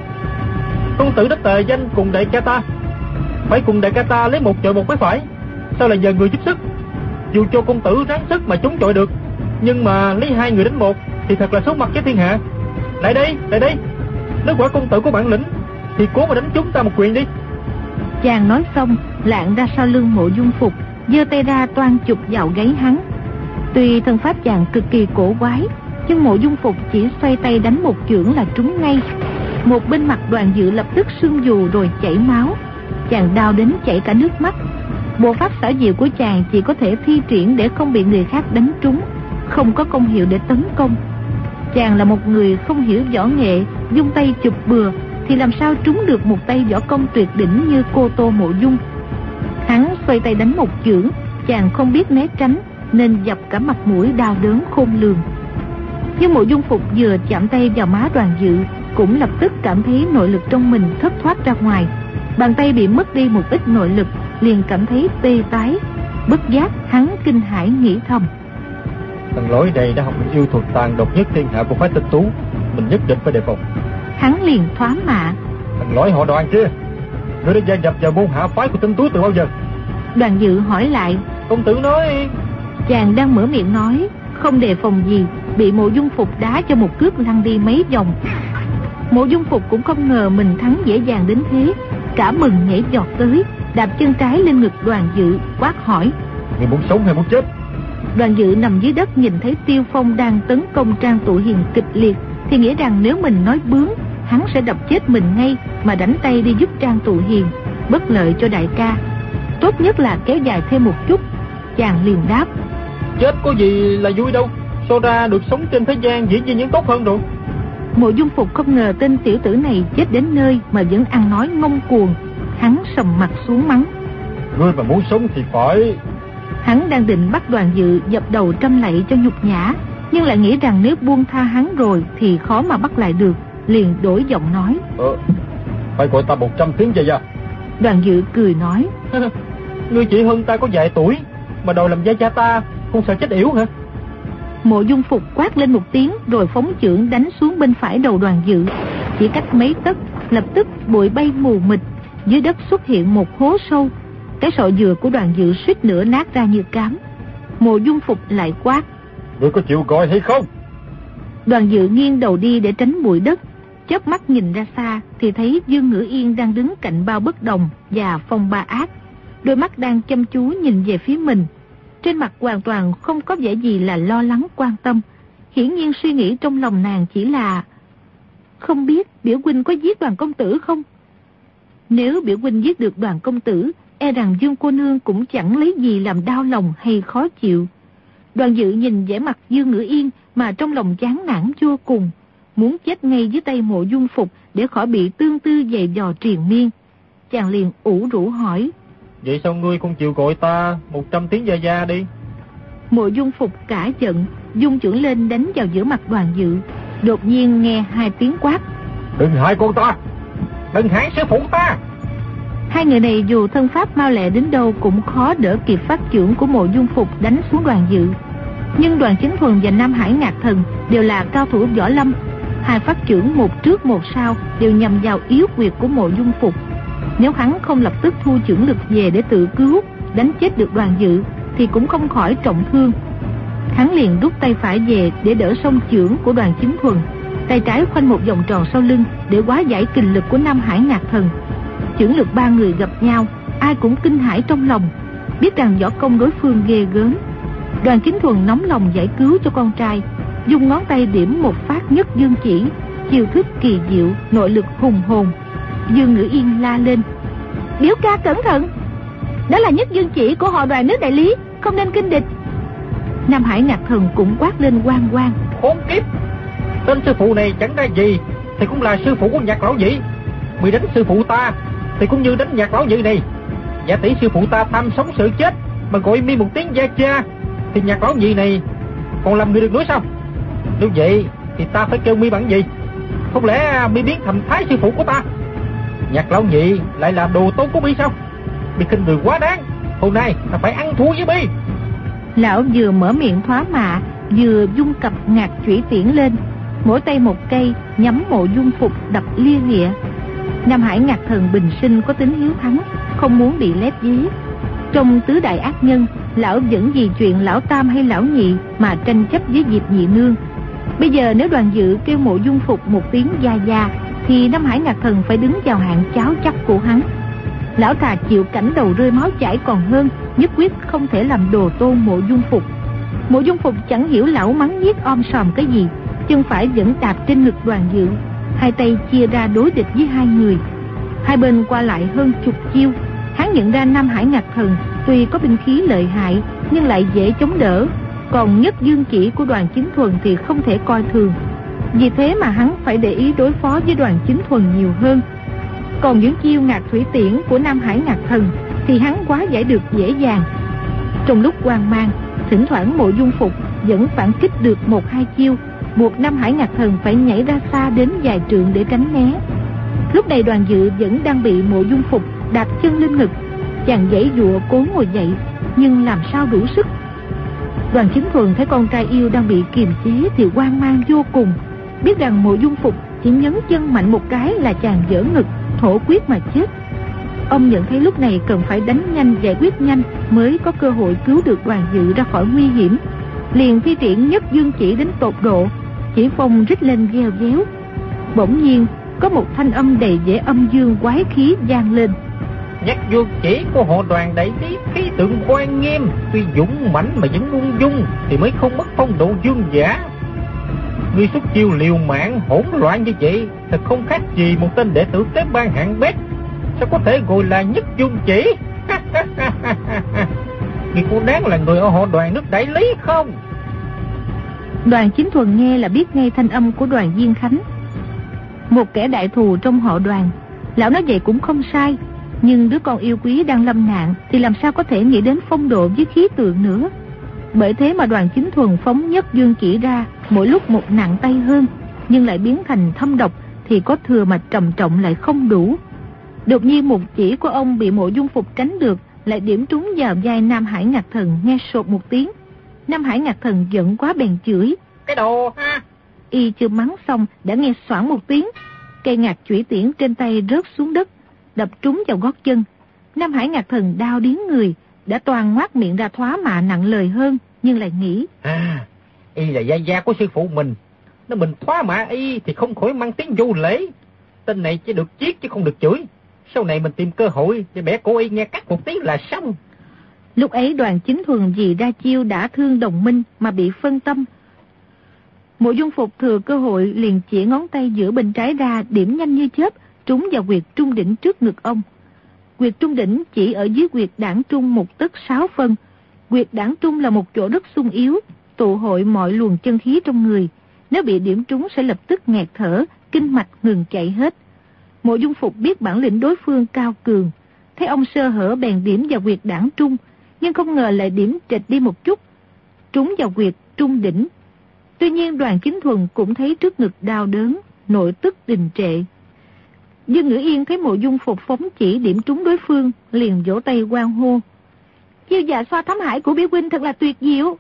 tử đã tề danh cùng đại ca ta, phải cùng đại ca ta lấy 1 chọi 1 mới phải. Sao lại nhờ người giúp sức? Dù cho công tử ráng sức mà chống chọi được, nhưng mà lấy 2 người đánh 1 thì thật là xấu mặt với thiên hạ. Lại đây, nếu quả công tử có bản lĩnh thì cố mà đánh chúng ta một quyền đi. Chàng nói xong, lạng ra sau lưng Mộ Dung Phục, giơ tay ra toan chụp vào gáy hắn. Tuy thân pháp chàng cực kỳ cổ quái, nhưng Mộ Dung Phục chỉ xoay tay đánh 1 chưởng là trúng ngay. Một bên mặt Đoàn Dự lập tức sưng dù rồi chảy máu. Chàng đau đến chảy cả nước mắt. Bộ pháp xảo diệu của chàng chỉ có thể thi triển để không bị người khác đánh trúng, không có công hiệu để tấn công. Chàng là một người không hiểu võ nghệ, dung tay chụp bừa thì làm sao trúng được một tay võ công tuyệt đỉnh như Cô Tô Mộ Dung. Hắn xoay tay đánh 1 chưởng, chàng không biết né tránh nên dập cả mặt mũi đau đớn khôn lường. Nhưng Mộ Dung Phục vừa chạm tay vào má Đoàn Dự cũng lập tức cảm thấy nội lực trong mình thất thoát ra ngoài. Bàn tay bị mất đi một ít nội lực, liền cảm thấy tê tái. Bất giác hắn kinh hãi nghĩ thầm: Thằng lỗi này đã học được yêu thuật tàn độc nhất thiên hạ của phái Tinh Tú, mình nhất định phải đề phòng. Hắn liền thoá mạ: Thằng lỗi họ Đoàn kia, ngươi đã gia nhập vào môn hạ phái của Tinh Tú từ bao giờ? Đoàn Dự hỏi lại. Công tử nói. Chàng đang mở miệng nói, không đề phòng gì, bị Mộ Dung Phục đá cho một cước lăn đi mấy vòng. Mộ Dung Phục cũng không ngờ mình thắng dễ dàng đến thế, cả mừng nhảy giọt tới, đạp chân trái lên ngực Đoàn Dự, quát hỏi: Ngươi muốn sống hay muốn chết? Đoàn Dự nằm dưới đất nhìn thấy Tiêu Phong đang tấn công Trang Tụ Hiền kịch liệt, thì nghĩ rằng nếu mình nói bướng, hắn sẽ đập chết mình ngay mà đánh tay đi giúp Trang Tụ Hiền, bất lợi cho đại ca. Tốt nhất là kéo dài thêm một chút. Chàng liền đáp: Chết có gì là vui đâu, so ra được sống trên thế gian dĩ nhiên những tốt hơn rồi. Mộ Dung Phục không ngờ tên tiểu tử này chết đến nơi mà vẫn ăn nói ngông cuồng. Hắn sầm mặt xuống mắng: Ngươi mà muốn sống thì phải. Hắn đang định bắt Đoàn Dự dập đầu trăm lạy cho nhục nhã, nhưng lại nghĩ rằng nếu buông tha hắn rồi thì khó mà bắt lại được, liền đổi giọng nói: Phải gọi ta 100 tiếng vậy à? Đoàn Dự cười nói: Ngươi chỉ hơn ta có vài tuổi mà đòi làm gia cha ta, không sợ chết yểu hả? Mộ Dung Phục quát lên một tiếng rồi phóng chưởng đánh xuống bên phải đầu Đoàn Dự. Chỉ cách mấy tấc, lập tức bụi bay mù mịt, dưới đất xuất hiện một hố sâu. Cái sọ dừa của Đoàn Dự suýt nữa nát ra như cám. Mộ Dung Phục lại quát: Ngươi có chịu gọi hay không? Đoàn Dự nghiêng đầu đi để tránh bụi đất, chớp mắt nhìn ra xa thì thấy Dương Ngữ Yên đang đứng cạnh Bao Bất Đồng và Phong Ba Ác, đôi mắt đang chăm chú nhìn về phía mình. Trên mặt hoàn toàn không có vẻ gì là lo lắng quan tâm. Hiển nhiên suy nghĩ trong lòng nàng chỉ là: không biết biểu huynh có giết Đoàn công tử không? Nếu biểu huynh giết được Đoàn công tử, e rằng Dương cô nương cũng chẳng lấy gì làm đau lòng hay khó chịu. Đoàn Dự nhìn vẻ mặt Dương Ngữ Yên mà trong lòng chán nản vô cùng, muốn chết ngay dưới tay Mộ Dung Phục để khỏi bị tương tư giày dò triền miên. Chàng liền ủ rũ hỏi: Vậy sao ngươi không chịu gọi ta 100 tiếng gia gia đi? Mộ Dung Phục cả giận, dung chưởng lên đánh vào giữa mặt Đoàn Dự. Đột nhiên nghe 2 tiếng quát: Đừng hại con ta, đừng hại sư phụ ta. Hai người này dù thân pháp mau lẹ đến đâu cũng khó đỡ kịp phát chưởng của Mộ Dung Phục đánh xuống Đoàn Dự. Nhưng Đoàn Chính Thuần và Nam Hải Ngạc Thần đều là cao thủ võ lâm, 2 phát chưởng một trước một sau đều nhằm vào yếu huyệt của Mộ Dung Phục. Nếu hắn không lập tức thu chưởng lực về để tự cứu, đánh chết được Đoàn Dự thì cũng không khỏi trọng thương. Hắn liền rút tay phải về để đỡ song chưởng của Đoàn Chính Thuần, tay trái khoanh một vòng tròn sau lưng để hóa giải kình lực của Nam Hải Ngạc Thần. Chưởng lực 3 người gặp nhau, ai cũng kinh hãi trong lòng, biết rằng võ công đối phương ghê gớm. Đoàn Chính Thuần nóng lòng giải cứu cho con trai, dùng ngón tay điểm một phát nhất dương chỉ, chiêu thức kỳ diệu, nội lực hùng hồn. Dương Ngữ Yên la lên: Biểu ca cẩn thận, đó là nhất dương chỉ của họ Đoàn nước đại lý, không nên kinh địch. Nam Hải Ngạc Thần cũng quát lên oang oang: Khốn kiếp, tên sư phụ này chẳng ra gì thì cũng là sư phụ của Nhạc lão nhị. Mày đánh sư phụ ta thì cũng như đánh Nhạc lão nhị này. Giả tỷ sư phụ ta tham sống sợ chết mà gọi mi một tiếng gia cha, thì Nhạc lão nhị này còn làm người được nữa sao? Nếu vậy thì ta phải kêu mi bằng gì? Không lẽ mi biến thành thái sư phụ của ta? Nhạc lão nhị lại là đồ tôn của mi sao? Mi khinh người quá đáng, hôm nay ta phải ăn thua với mi. Lão vừa mở miệng thoá mạ, vừa dung cặp ngạc chủy tiễn lên, mỗi tay một cây nhắm Mộ Dung Phục đập lia lịa. Nam Hải Ngạc Thần bình sinh có tính hiếu thắng, không muốn bị lép vế. Trong tứ đại ác nhân, lão vẫn vì chuyện lão tam hay lão nhị mà tranh chấp với Diệp Nhị Nương. Bây giờ nếu Đoàn Dự kêu Mộ Dung Phục một tiếng gia gia thì Nam Hải Ngạc Thần phải đứng vào hạng cháu chắc của hắn. Lão thà chịu cảnh đầu rơi máu chảy còn hơn, nhất quyết không thể làm đồ tôn Mộ Dung Phục. Mộ Dung Phục chẳng hiểu lão mắng nhiếc om sòm cái gì, chân phải vẫn đạp trên ngực Đoàn Dự, hai tay chia ra đối địch với 2 người. Hai bên qua lại hơn chục chiêu, hắn nhận ra Nam Hải Ngạc Thần tuy có binh khí lợi hại nhưng lại dễ chống đỡ, còn nhất dương chỉ của Đoàn Chính Thuần thì không thể coi thường. Vì thế mà hắn phải để ý đối phó với Đoàn Chính Thuần nhiều hơn. Còn những chiêu ngạc thủy tiễn của Nam Hải Ngạc Thần thì hắn quá giải được dễ dàng. Trong lúc hoang mang, thỉnh thoảng Mộ Dung Phục vẫn phản kích được 1-2 chiêu, buộc Nam Hải Ngạc Thần phải nhảy ra xa đến vài trượng để tránh né. Lúc này Đoàn Dự vẫn đang bị Mộ Dung Phục đạp chân lên ngực, chàng giãy giụa cố ngồi dậy nhưng làm sao đủ sức. Đoàn Chính Thuần thấy con trai yêu đang bị kiềm chế thì hoang mang vô cùng, biết rằng Mộ Dung Phục chỉ nhấn chân mạnh một cái là chàng vỡ ngực, thổ quyết mà chết. Ông nhận thấy lúc này cần phải đánh nhanh, giải quyết nhanh mới có cơ hội cứu được Đoàn Dự ra khỏi nguy hiểm, liền thi triển nhất dương chỉ đến tột độ, chỉ phong rít lên veo véo. Bỗng nhiên có một thanh âm đầy vẻ âm dương quái khí vang lên: Nhất dương chỉ của họ Đoàn đại lý khí tượng oai nghiêm, tuy dũng mãnh mà vẫn ung dung thì mới không mất phong độ dương giả. Ngươi xuất chiêu liều mạng hỗn loạn như vậy thật không khác gì một tên đệ tử Tế Ban hạng bét, sao có thể gọi là nhất dương chỉ? Ngươi có đáng là người ở họ Đoàn nước đại lý không? Đoàn Chính Thuần nghe là biết ngay thanh âm của Đoàn Diên Khánh, một kẻ đại thù trong họ Đoàn. Lão nói vậy cũng không sai, nhưng đứa con yêu quý đang lâm nạn thì làm sao có thể nghĩ đến phong độ với khí tượng nữa. Bởi thế mà Đoàn Chính Thuần phóng nhất dương chỉ ra, mỗi lúc một nặng tay hơn, nhưng lại biến thành thâm độc, thì có thừa mà trầm trọng lại không đủ. Đột nhiên một chỉ của ông bị Mộ Dung Phục tránh được, lại điểm trúng vào vai Nam Hải Ngạc Thần, nghe sột một tiếng. Nam Hải Ngạc Thần giận quá bèn chửi: Cái đồ ha! Y chưa mắng xong đã nghe xoảng một tiếng, cây ngạc chủy tiễn trên tay rớt xuống đất, đập trúng vào gót chân. Nam Hải Ngạc Thần đau điếng người, đã toàn ngoác miệng ra thoá mạ nặng lời hơn, nhưng lại nghĩ: y là gia gia của sư phụ mình, nếu mình thoá mạ y thì không khỏi mang tiếng vô lễ. Tên này chỉ được chiết chứ không được chửi. Sau này mình tìm cơ hội để bẻ cổ y nghe cắt một tiếng là xong. Lúc ấy Đoàn Chính Thuần vì ra chiêu đã thương đồng minh mà bị phân tâm. Mộ Dung Phục thừa cơ hội liền chỉ ngón tay giữa bên trái ra, điểm nhanh như chớp trúng vào huyệt trung đỉnh trước ngực ông. Huyệt trung đỉnh chỉ ở dưới huyệt đảng trung 1 tấc 6 phân. Huyệt đảng trung là một chỗ rất sung yếu, tụ hội mọi luồng chân khí trong người. Nếu bị điểm trúng sẽ lập tức nghẹt thở, kinh mạch ngừng chạy hết. Mộ Dung Phục biết bản lĩnh đối phương cao cường, thấy ông sơ hở bèn điểm vào huyệt đảng trung, nhưng không ngờ lại điểm trệch đi một chút, trúng vào huyệt trung đỉnh. Tuy nhiên Đoàn Chính Thuần cũng thấy trước ngực đau đớn, nội tức đình trệ. Dương Ngữ Yên thấy Mộ Dung Phục phóng chỉ điểm trúng đối phương, liền vỗ tay hoan hô: chiêu dạ xoa thám hải của Biểu huynh thật là tuyệt diệu.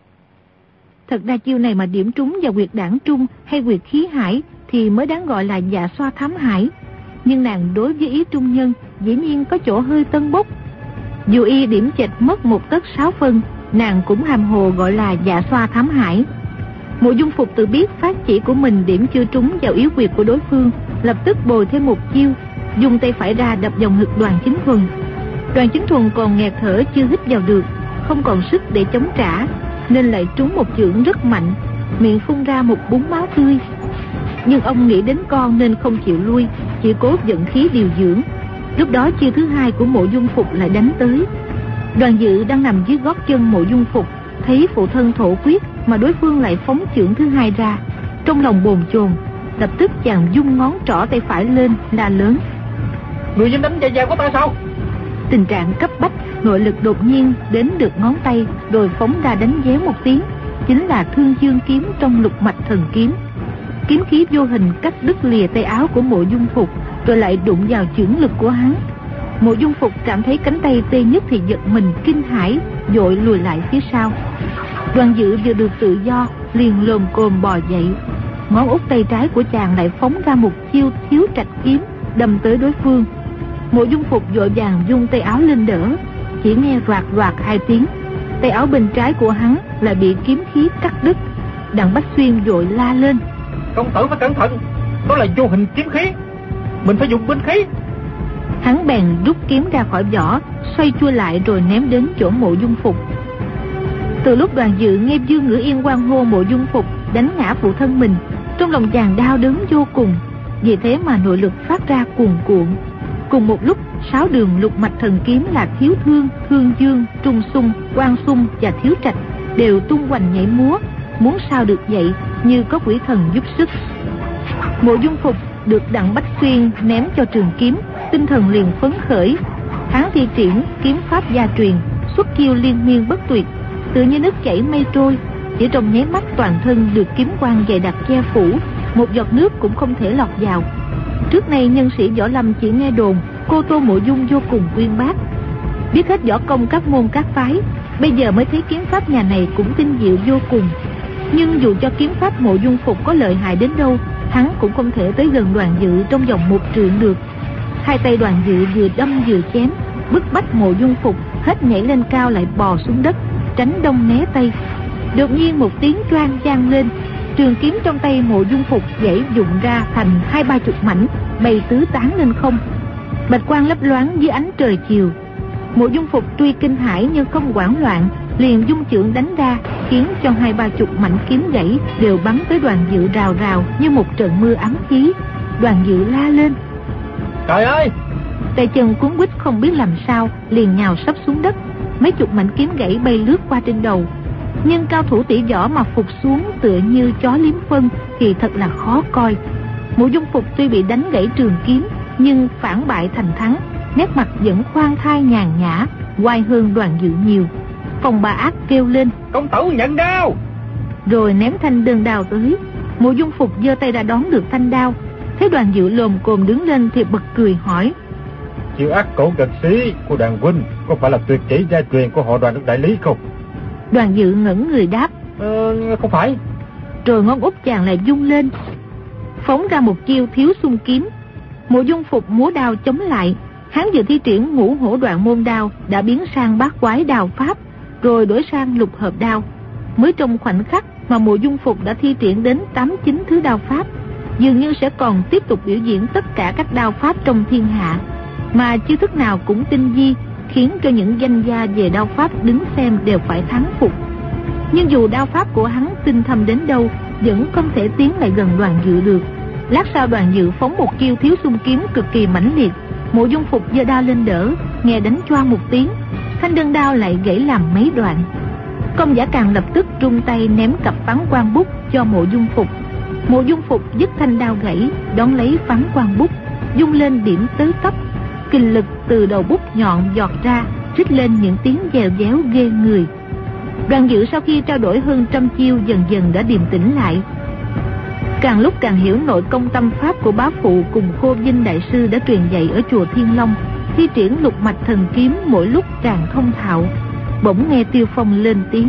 Thật ra chiêu này mà điểm trúng vào huyệt đảng trung hay huyệt khí hải thì mới đáng gọi là dạ xoa thám hải. Nhưng nàng đối với ý trung nhân dĩ nhiên có chỗ hơi tân bốc. Dù y điểm chệch mất 1 tấc 6 phân, nàng cũng hàm hồ gọi là dạ xoa thám hải. Mộ Dung Phục tự biết phát chỉ của mình điểm chưa trúng vào yếu huyệt của đối phương, lập tức bồi thêm một chiêu, dùng tay phải ra đập vào ngực Đoàn Chính Thuần. Đoàn Chính Thuần còn nghẹt thở chưa hít vào được, không còn sức để chống trả, nên lại trúng một chưởng rất mạnh, miệng phun ra một búng máu tươi. Nhưng ông nghĩ đến con nên không chịu lui, chỉ cố vận khí điều dưỡng. Lúc đó chiêu thứ hai của Mộ Dung Phục lại đánh tới. Đoàn Dự đang nằm dưới gót chân Mộ Dung Phục, thấy phụ thân thổ quyết mà đối phương lại phóng chưởng thứ hai ra, trong lòng bồn chồn, lập tức chàng dung ngón trỏ tay phải lên, la lớn: người dám đánh gia gia của ta sao? Tình trạng cấp bách, nội lực đột nhiên đến được ngón tay, rồi phóng ra đánh véo một tiếng, chính là Thương Dương kiếm trong Lục Mạch Thần Kiếm. Kiếm khí vô hình cắt đứt lìa tay áo của Mộ Dung Phục, rồi lại đụng vào chưởng lực của hắn. Mộ Dung Phục cảm thấy cánh tay tê nhất thì giật mình kinh hãi, vội lùi lại phía sau. Đoàn Dự vừa được tự do, liền lồm cồm bò dậy. Ngón út tay trái của chàng lại phóng ra một chiêu Thiếu Trạch kiếm, đâm tới đối phương. Mộ Dung Phục vội vàng vung tay áo lên đỡ, chỉ nghe roạt roạt 2 tiếng, tay áo bên trái của hắn lại bị kiếm khí cắt đứt. Đặng Bách Xuyên vội la lên: công tử phải cẩn thận, đó là vô hình kiếm khí, mình phải dùng binh khí. Hắn bèn rút kiếm ra khỏi vỏ, xoay chua lại rồi ném đến chỗ Mộ Dung Phục. Từ lúc Đoàn Dự nghe Dương Ngữ Yên hoan hô Mộ Dung Phục đánh ngã phụ thân mình, trong lòng chàng đau đớn vô cùng, vì thế mà nội lực phát ra cuồn cuộn. Cùng một lúc, 6 đường Lục Mạch Thần Kiếm là Thiếu Thương, Thương Dương, Trung Xung, Quang Xung và Thiếu Trạch đều tung hoành nhảy múa, muốn sao được vậy như có quỷ thần giúp sức. Mộ Dung Phục được Đặng Bách Xuyên ném cho trường kiếm, tinh thần liền phấn khởi. Hắn thi triển kiếm pháp gia truyền, xuất chiêu liên miên bất tuyệt, tự như nước chảy mây trôi. Chỉ trong nháy mắt toàn thân được kiếm quang dày đặc che phủ, một giọt nước cũng không thể lọt vào. Trước nay nhân sĩ võ lâm chỉ nghe đồn cô Tô Mộ Dung vô cùng uyên bác, biết hết võ công các môn các phái, bây giờ mới thấy kiếm pháp nhà này cũng tinh diệu vô cùng. Nhưng dù cho kiếm pháp Mộ Dung Phục có lợi hại đến đâu, hắn cũng không thể tới gần Đoàn Dự trong vòng 1 trượng được. 2 tay Đoàn Dự vừa đâm vừa chém, bức bách Mộ Dung Phục hết nhảy lên cao lại bò xuống đất, tránh đông né tây. Đột nhiên một tiếng choang vang lên, trường kiếm trong tay Mộ Dung Phục dãy dụng ra thành 20-30 mảnh, bay tứ tán lên không. Bạch quang lấp loáng dưới ánh trời chiều. Mộ Dung Phục tuy kinh hãi nhưng không hoảng loạn, liền dung chưởng đánh ra, khiến cho 20-30 mảnh kiếm gãy đều bắn tới Đoàn Dự rào rào như một trận mưa ám khí. Đoàn Dự la lên: trời ơi! Tay chân cuốn quýt không biết làm sao, liền nhào sấp xuống đất. Mấy chục mảnh kiếm gãy bay lướt qua trên đầu. Nhưng cao thủ tỷ võ mà phục xuống tựa như chó liếm phân thì thật là khó coi. Mộ Dung Phục tuy bị đánh gãy trường kiếm, nhưng phản bại thành thắng, nét mặt vẫn khoan thai nhàn nhã, oai hơn Đoàn Dự nhiều. Phòng Bà Ác kêu lên: công tử nhận đao! Rồi ném thanh đơn đao tới. Mộ Dung Phục giơ tay ra đón được thanh đao, thấy Đoàn Dự lồm cồm đứng lên thì bật cười hỏi: chiêu ác cổ cực sĩ của Đoàn huynh có phải là tuyệt kỹ gia truyền của họ Đoàn nước Đại Lý không? Đoàn Dự ngẩn người đáp: không phải. Rồi ngón út chàng lại vung lên, phóng ra một chiêu Thiếu Xung kiếm. Mộ Dung Phục múa đao chống lại, Hắn vừa thi triển ngũ hổ đoạn môn đao đã biến sang bát quái đao pháp, rồi đổi sang lục hợp đao. Mới trong khoảnh khắc mà Mộ Dung Phục đã thi triển đến 8-9 thứ đao pháp, dường như sẽ còn tiếp tục biểu diễn tất cả các đao pháp trong thiên hạ, mà chiêu thức nào cũng tinh vi, khiến cho những danh gia về đao pháp đứng xem đều phải thán phục. Nhưng dù đao pháp của hắn tinh thâm đến đâu, vẫn không thể tiến lại gần Đoàn Dự được. Lát sau Đoàn Dự phóng một chiêu Thiếu Xung kiếm cực kỳ mãnh liệt. Mộ Dung Phục giơ đao lên đỡ, nghe đánh choang một tiếng, thanh đơn đao lại gãy làm mấy đoạn. Công Giả Càng lập tức trung tay ném cặp phán quan bút cho Mộ Dung Phục. Mộ Dung Phục dứt thanh đao gãy, đón lấy phán quan bút, dung lên điểm tới tấp. Kình lực từ đầu bút nhọn giọt ra, rít lên những tiếng dèo déo ghê người. Đoàn Dự sau khi trao đổi hơn 100 chiêu dần dần đã điềm tĩnh lại. Càng lúc càng hiểu nội công tâm pháp của bá phụ cùng Khô Vinh đại sư đã truyền dạy ở chùa Thiên Long, thi triển lục mạch thần kiếm mỗi lúc càng thông thạo. Bỗng nghe Tiêu Phong lên tiếng: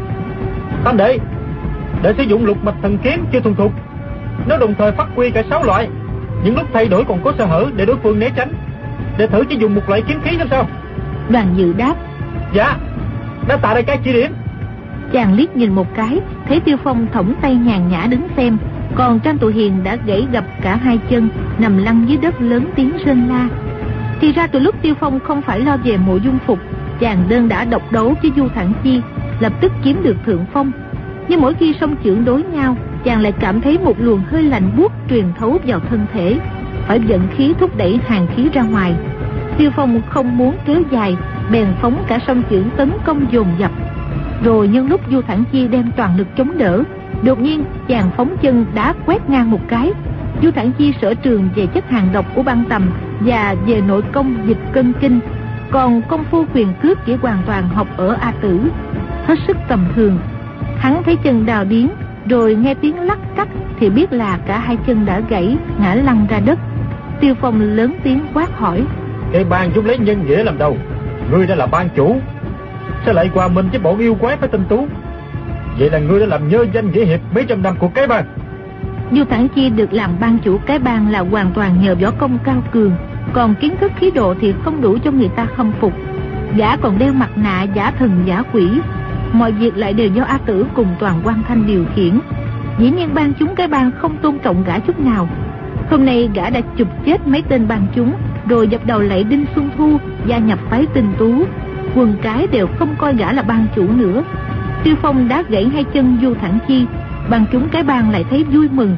Tam đệ, để sử dụng lục mạch thần kiếm chưa thuần thục, nó đồng thời phát huy cả 6 loại, những lúc thay đổi còn có sơ hở để đối phương né tránh. Để thử chỉ dùng một loại kiếm khí xem sao. Đoàn Dự đáp: Dạ, đã tạ đại ca chỉ điểm. Chàng liếc nhìn một cái, thấy Tiêu Phong thõng tay nhàn nhã đứng xem, còn Trang Tụ Hiền đã gãy gập cả hai chân, nằm lăn dưới đất lớn tiếng rên la. Thì ra từ lúc Tiêu Phong không phải lo về Mộ Dung Phục, chàng đơn đã độc đấu với Du Thản Chi, lập tức chiếm được thượng phong. Nhưng mỗi khi song chưởng đối nhau, chàng lại cảm thấy một luồng hơi lạnh buốt truyền thấu vào thân thể, phải vận khí thúc đẩy hàn khí ra ngoài. Tiêu Phong không muốn kéo dài, bèn phóng cả song chưởng tấn công dồn dập. Rồi nhân lúc Du Thản Chi đem toàn lực chống đỡ, đột nhiên chàng phóng chân đá quét ngang một cái. Du Thản Chi sở trường về chất hàng độc của băng tầm và về nội công dịch cân kinh, còn công phu quyền cước chỉ hoàn toàn học ở A Tử, hết sức tầm thường. Hắn thấy chân đào điến, rồi nghe tiếng lắc cắt thì biết là cả hai chân đã gãy, ngã lăn ra đất. Tiêu Phong lớn tiếng quát hỏi: Cái bang chúng lấy nhân nghĩa làm đầu, ngươi đã là bang chủ, sao lại qua mình với bọn yêu quái phải tinh tú? Vậy là ngươi đã làm nhơ danh nghĩa hiệp mấy trăm năm của cái bang. Du Thản Chi được làm bang chủ cái bang là hoàn toàn nhờ võ công cao cường, còn kiến thức khí độ thì không đủ cho người ta khâm phục. Gã còn đeo mặt nạ giả thần giả quỷ, mọi việc lại đều do A Tử cùng Toàn Quan Thanh điều khiển. Dĩ nhiên bang chúng cái bang không tôn trọng gã chút nào. Hôm nay gã đã chụp chết mấy tên bang chúng, rồi dập đầu lạy Đinh Xuân Thu gia nhập phái Tinh Tú. Quần cái đều không coi gã là bang chủ nữa. Tiêu Phong đã gãy hai chân Du Thản Chi, bang chúng cái bang lại thấy vui mừng,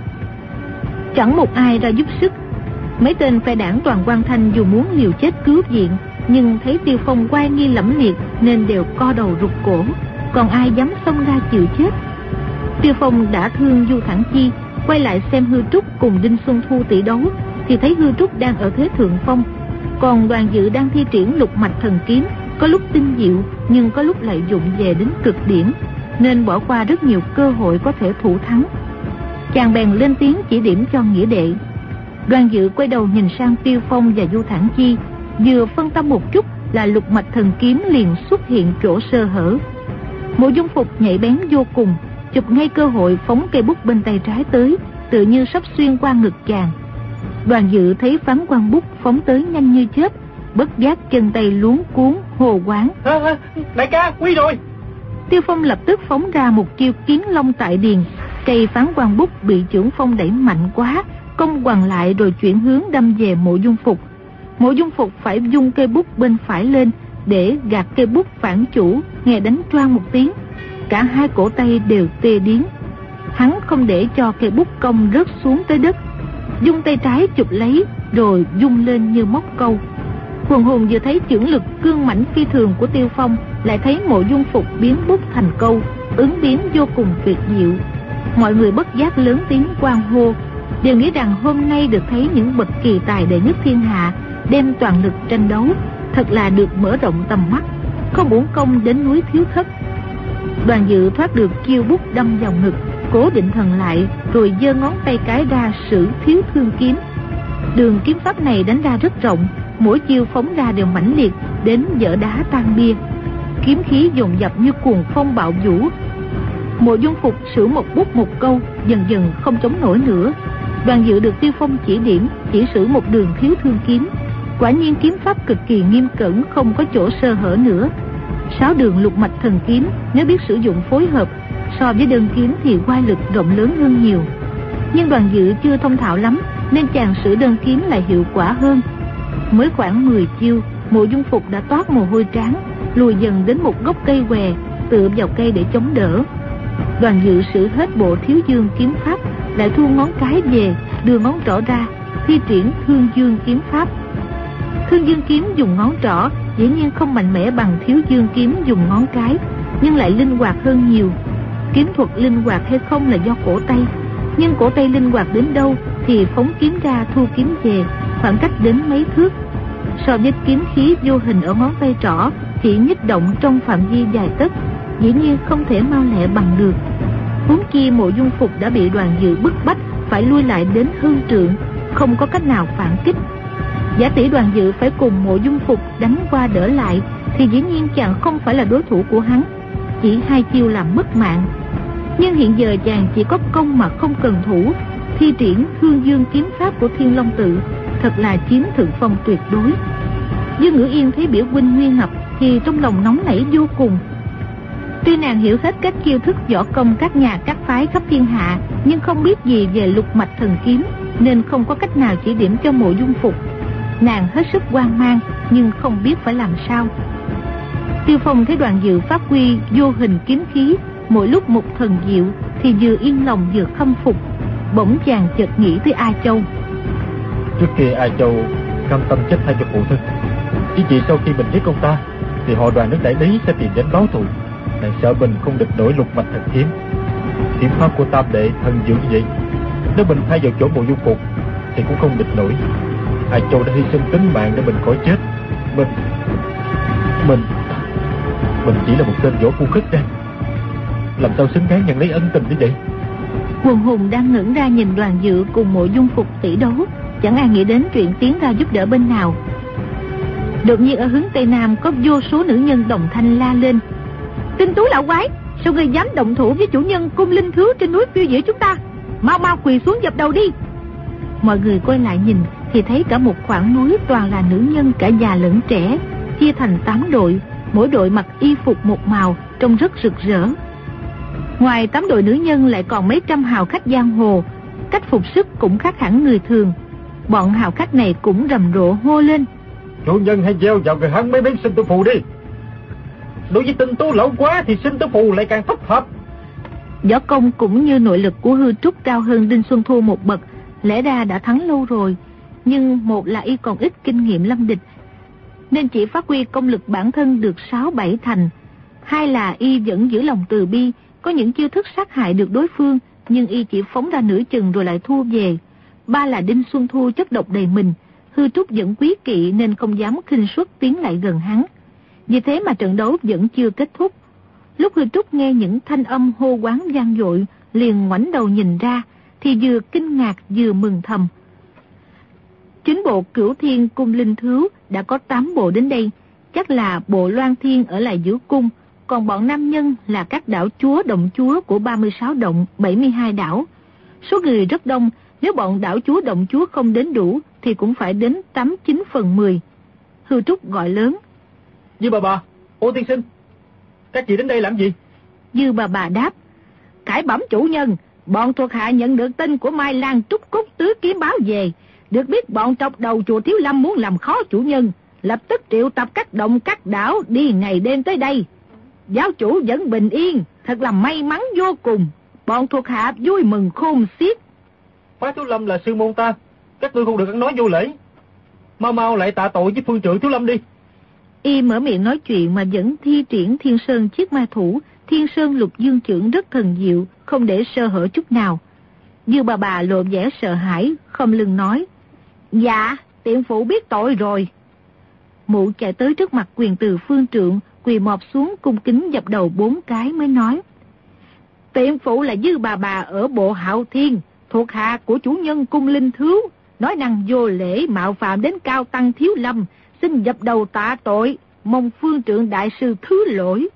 chẳng một ai ra giúp sức. Mấy tên phe đảng Toàn Quan Thanh dù muốn liều chết cứu viện, nhưng thấy Tiêu Phong oai nghi lẫm liệt nên đều co đầu rụt cổ, còn ai dám xông ra chịu chết. Tiêu Phong đã thương Du Thản Chi, quay lại xem Hư Trúc cùng Đinh Xuân Thu tỷ đấu thì thấy Hư Trúc đang ở thế thượng phong, còn Đoàn Dự đang thi triển lục mạch thần kiếm, có lúc tinh diệu nhưng có lúc lại dụng về đến cực điểm, nên bỏ qua rất nhiều cơ hội có thể thủ thắng. Chàng bèn lên tiếng chỉ điểm cho nghĩa đệ. Đoàn Dự quay đầu nhìn sang Tiêu Phong và Du Thản Chi, vừa phân tâm một chút là lục mạch thần kiếm liền xuất hiện chỗ sơ hở. Mộ Dung Phục nhạy bén vô cùng, chụp ngay cơ hội phóng cây bút bên tay trái tới, tự như sắp xuyên qua ngực chàng. Đoàn Dự thấy phán quan bút phóng tới nhanh như chớp, bất giác chân tay luống cuống hồ quán: Đại ca quy rồi. Tiêu Phong lập tức phóng ra một chiêu Kiến Long tại điền. Cây phán quan bút bị chưởng phong đẩy mạnh quá, công quằn lại rồi chuyển hướng đâm về Mộ Dung Phục. Mộ Dung Phục phải dung cây bút bên phải lên để gạt cây bút phản chủ, nghe đánh choang một tiếng, cả hai cổ tay đều tê điếng. Hắn không để cho cây bút cong rớt xuống tới đất, dung tay trái chụp lấy rồi dung lên như móc câu. Quần hùng vừa thấy chưởng lực cương mãnh phi thường của Tiêu Phong, lại thấy Mộ Dung Phục biến bút thành câu, ứng biến vô cùng tuyệt diệu. Mọi người bất giác lớn tiếng hoan hô, đều nghĩ rằng hôm nay được thấy những bậc kỳ tài đệ nhất thiên hạ đem toàn lực tranh đấu, thật là được mở rộng tầm mắt, không uổng công đến núi Thiếu Thất. Đoàn Dự thoát được chiêu bút đâm vào ngực, cố định thần lại, rồi giơ ngón tay cái ra sử Thiếu Thương kiếm. Đường kiếm pháp này đánh ra rất rộng, mỗi chiêu phóng ra đều mãnh liệt đến vỡ đá tan bia, kiếm khí dồn dập như cuồng phong bạo vũ. Mộ Dung Phục sử một bút một câu, dần dần không chống nổi nữa. Đoàn Dự được Tiêu Phong chỉ điểm, chỉ sử một đường Thiếu Thương kiếm, Quả nhiên kiếm pháp cực kỳ nghiêm cẩn, không có chỗ sơ hở nữa. 6 đường lục mạch thần kiếm nếu biết sử dụng phối hợp, so với đơn kiếm thì oai lực rộng lớn hơn nhiều. Nhưng Đoàn Dự chưa thông thạo lắm, nên chàng sử đơn kiếm lại hiệu quả hơn. Mới khoảng 10 chiêu, Mộ Dung Phục đã toát mồ hôi trán, lùi dần đến một gốc cây què, tựa vào cây để chống đỡ. Đoàn Dự sử hết bộ Thiếu Dương kiếm pháp, lại thu ngón cái về, đưa ngón trỏ ra, thi triển Thương Dương kiếm pháp. Thương Dương kiếm dùng ngón trỏ dĩ nhiên không mạnh mẽ bằng Thiếu Dương kiếm dùng ngón cái, nhưng lại linh hoạt hơn nhiều. Kiếm thuật linh hoạt hay không là do cổ tay, nhưng cổ tay linh hoạt đến đâu thì phóng kiếm ra thu kiếm về, khoảng cách đến mấy thước. So với kiếm khí vô hình ở ngón tay trỏ chỉ nhích động trong phạm vi vài tấc, dĩ nhiên không thể mau lẹ bằng được. Huống chi Mộ Dung Phục đã bị Đoàn Dự bức bách phải lui lại đến hơn trượng, không có cách nào phản kích. Giả tỷ Đoàn Dự phải cùng Mộ Dung Phục đánh qua đỡ lại thì dĩ nhiên chàng không phải là đối thủ của hắn, chỉ 2 chiêu làm mất mạng. Nhưng hiện giờ chàng chỉ có công mà không cần thủ, thi triển Thương Dương kiếm pháp của Thiên Long Tự thật là chiếm thượng phong tuyệt đối. Dương Ngữ Yên thấy biểu huynh nguy ngập thì trong lòng nóng nảy vô cùng. Tuy nàng hiểu hết các chiêu thức võ công các nhà các phái khắp thiên hạ, nhưng không biết gì về lục mạch thần kiếm, nên không có cách nào chỉ điểm cho Mộ Dung Phục. Nàng hết sức hoang mang, nhưng không biết phải làm sao. Tiêu Phong thấy Đoàn Dự phát huy vô hình kiếm khí, mỗi lúc một thần diệu, thì vừa yên lòng vừa khâm phục. Bỗng chàng chợt nghĩ tới A Châu. Trước kia A Châu cam tâm chết thay cho phụ thân, chỉ vì sau khi mình giết ông ta thì họ Đoàn nước Đại Lý sẽ tìm đến báo thù. Nàng sợ mình không địch nổi lục mạch thần kiếm. Kiếm pháp của tam đệ thần diệu như vậy, nếu mình thay vào chỗ Mộ Dung Phục thì cũng không địch nổi. A Châu đã hy sinh tính mạng để mình khỏi chết. Mình chỉ là một tên võ phu khất đan, làm sao xứng đáng nhận lấy ân tình như vậy. Quần hùng đang ngẩng ra nhìn Đoàn Dự cùng Mộ Dung Phục tỷ đấu, chẳng ai nghĩ đến chuyện tiến ra giúp đỡ bên nào. Đột nhiên ở hướng Tây Nam có vô số nữ nhân đồng thanh la lên: Tinh Tú lão quái, sao ngươi dám động thủ với chủ nhân Cung Linh Thứ trên núi Phiêu Diễu chúng ta? Mau mau quỳ xuống dập đầu đi. Mọi người quay lại nhìn thì thấy cả một khoảng núi toàn là nữ nhân, cả già lẫn trẻ, chia thành 8 đội, mỗi đội mặc y phục một màu, trông rất rực rỡ. Ngoài 8 đội nữ nhân lại còn mấy trăm hào khách giang hồ, cách phục sức cũng khác hẳn người thường. Bọn hào khách này cũng rầm rộ hô lên: Chủ nhân hãy gieo vào người hắn mấy miếng sinh tử phù đi. Đối với Tinh Tú lão quá thì sinh tử phù lại càng thích hợp. Võ công cũng như nội lực của Hư Trúc cao hơn Đinh Xuân Thu một bậc, lẽ ra đã thắng lâu rồi. Nhưng một là y còn ít kinh nghiệm lâm địch, nên chỉ phát huy công lực bản thân được 6-7 thành. Hai là y vẫn giữ lòng từ bi, có những chiêu thức sát hại được đối phương, nhưng y chỉ phóng ra nửa chừng rồi lại thua về. Ba là Đinh Xuân Thu chất độc đầy mình, Hư Trúc vẫn quý kỵ nên không dám khinh suất tiến lại gần hắn. Vì thế mà trận đấu vẫn chưa kết thúc. Lúc Hư Trúc nghe những thanh âm hô quán vang dội, liền ngoảnh đầu nhìn ra, thì vừa kinh ngạc vừa mừng thầm. Chính bộ Cửu Thiên Cung Linh Thứ đã có 8 bộ đến đây, chắc là bộ Loan Thiên ở lại giữa cung, còn bọn nam nhân là các đảo chúa động chúa của 36 động 72 đảo. Số người rất đông, nếu bọn đảo chúa động chúa không đến đủ thì cũng phải đến 8-9 phần 10. Hư Trúc gọi lớn: Dư bà, Ô tiên sinh, các chị đến đây làm gì? Dư bà đáp: Cải bẩm chủ nhân, bọn thuộc hạ nhận được tin của Mai Lan Trúc Cúc Tứ Kiếm báo về, được biết bọn trọc đầu chùa Thiếu Lâm muốn làm khó chủ nhân, lập tức triệu tập các động các đảo đi ngày đêm tới đây. Giáo chủ vẫn bình yên, thật là may mắn vô cùng. Bọn thuộc hạ vui mừng khôn xiết. Phái Thiếu Lâm là sư môn ta, các ngươi không được ăn nói vô lễ. Mau lại tạ tội với phương trượng Thiếu Lâm đi. Y mở miệng nói chuyện mà vẫn thi triển Thiên Sơn chiếc ma thủ, Thiên Sơn Lục Dương Chưởng rất thần diệu, không để sơ hở chút nào. Dư bà lộ vẻ sợ hãi, khom lưng nói: Dạ, tiện phụ biết tội rồi. Mụ chạy tới trước mặt Quyền Từ phương trượng, quỳ mọp xuống cung kính dập đầu 4 cái mới nói: Tiện phụ là Dư bà ở bộ Hạo Thiên, thuộc hạ của chủ nhân Cung Linh Thứ, nói năng vô lễ mạo phạm đến cao tăng Thiếu Lâm, xin dập đầu tạ tội, mong phương trượng đại sư thứ lỗi.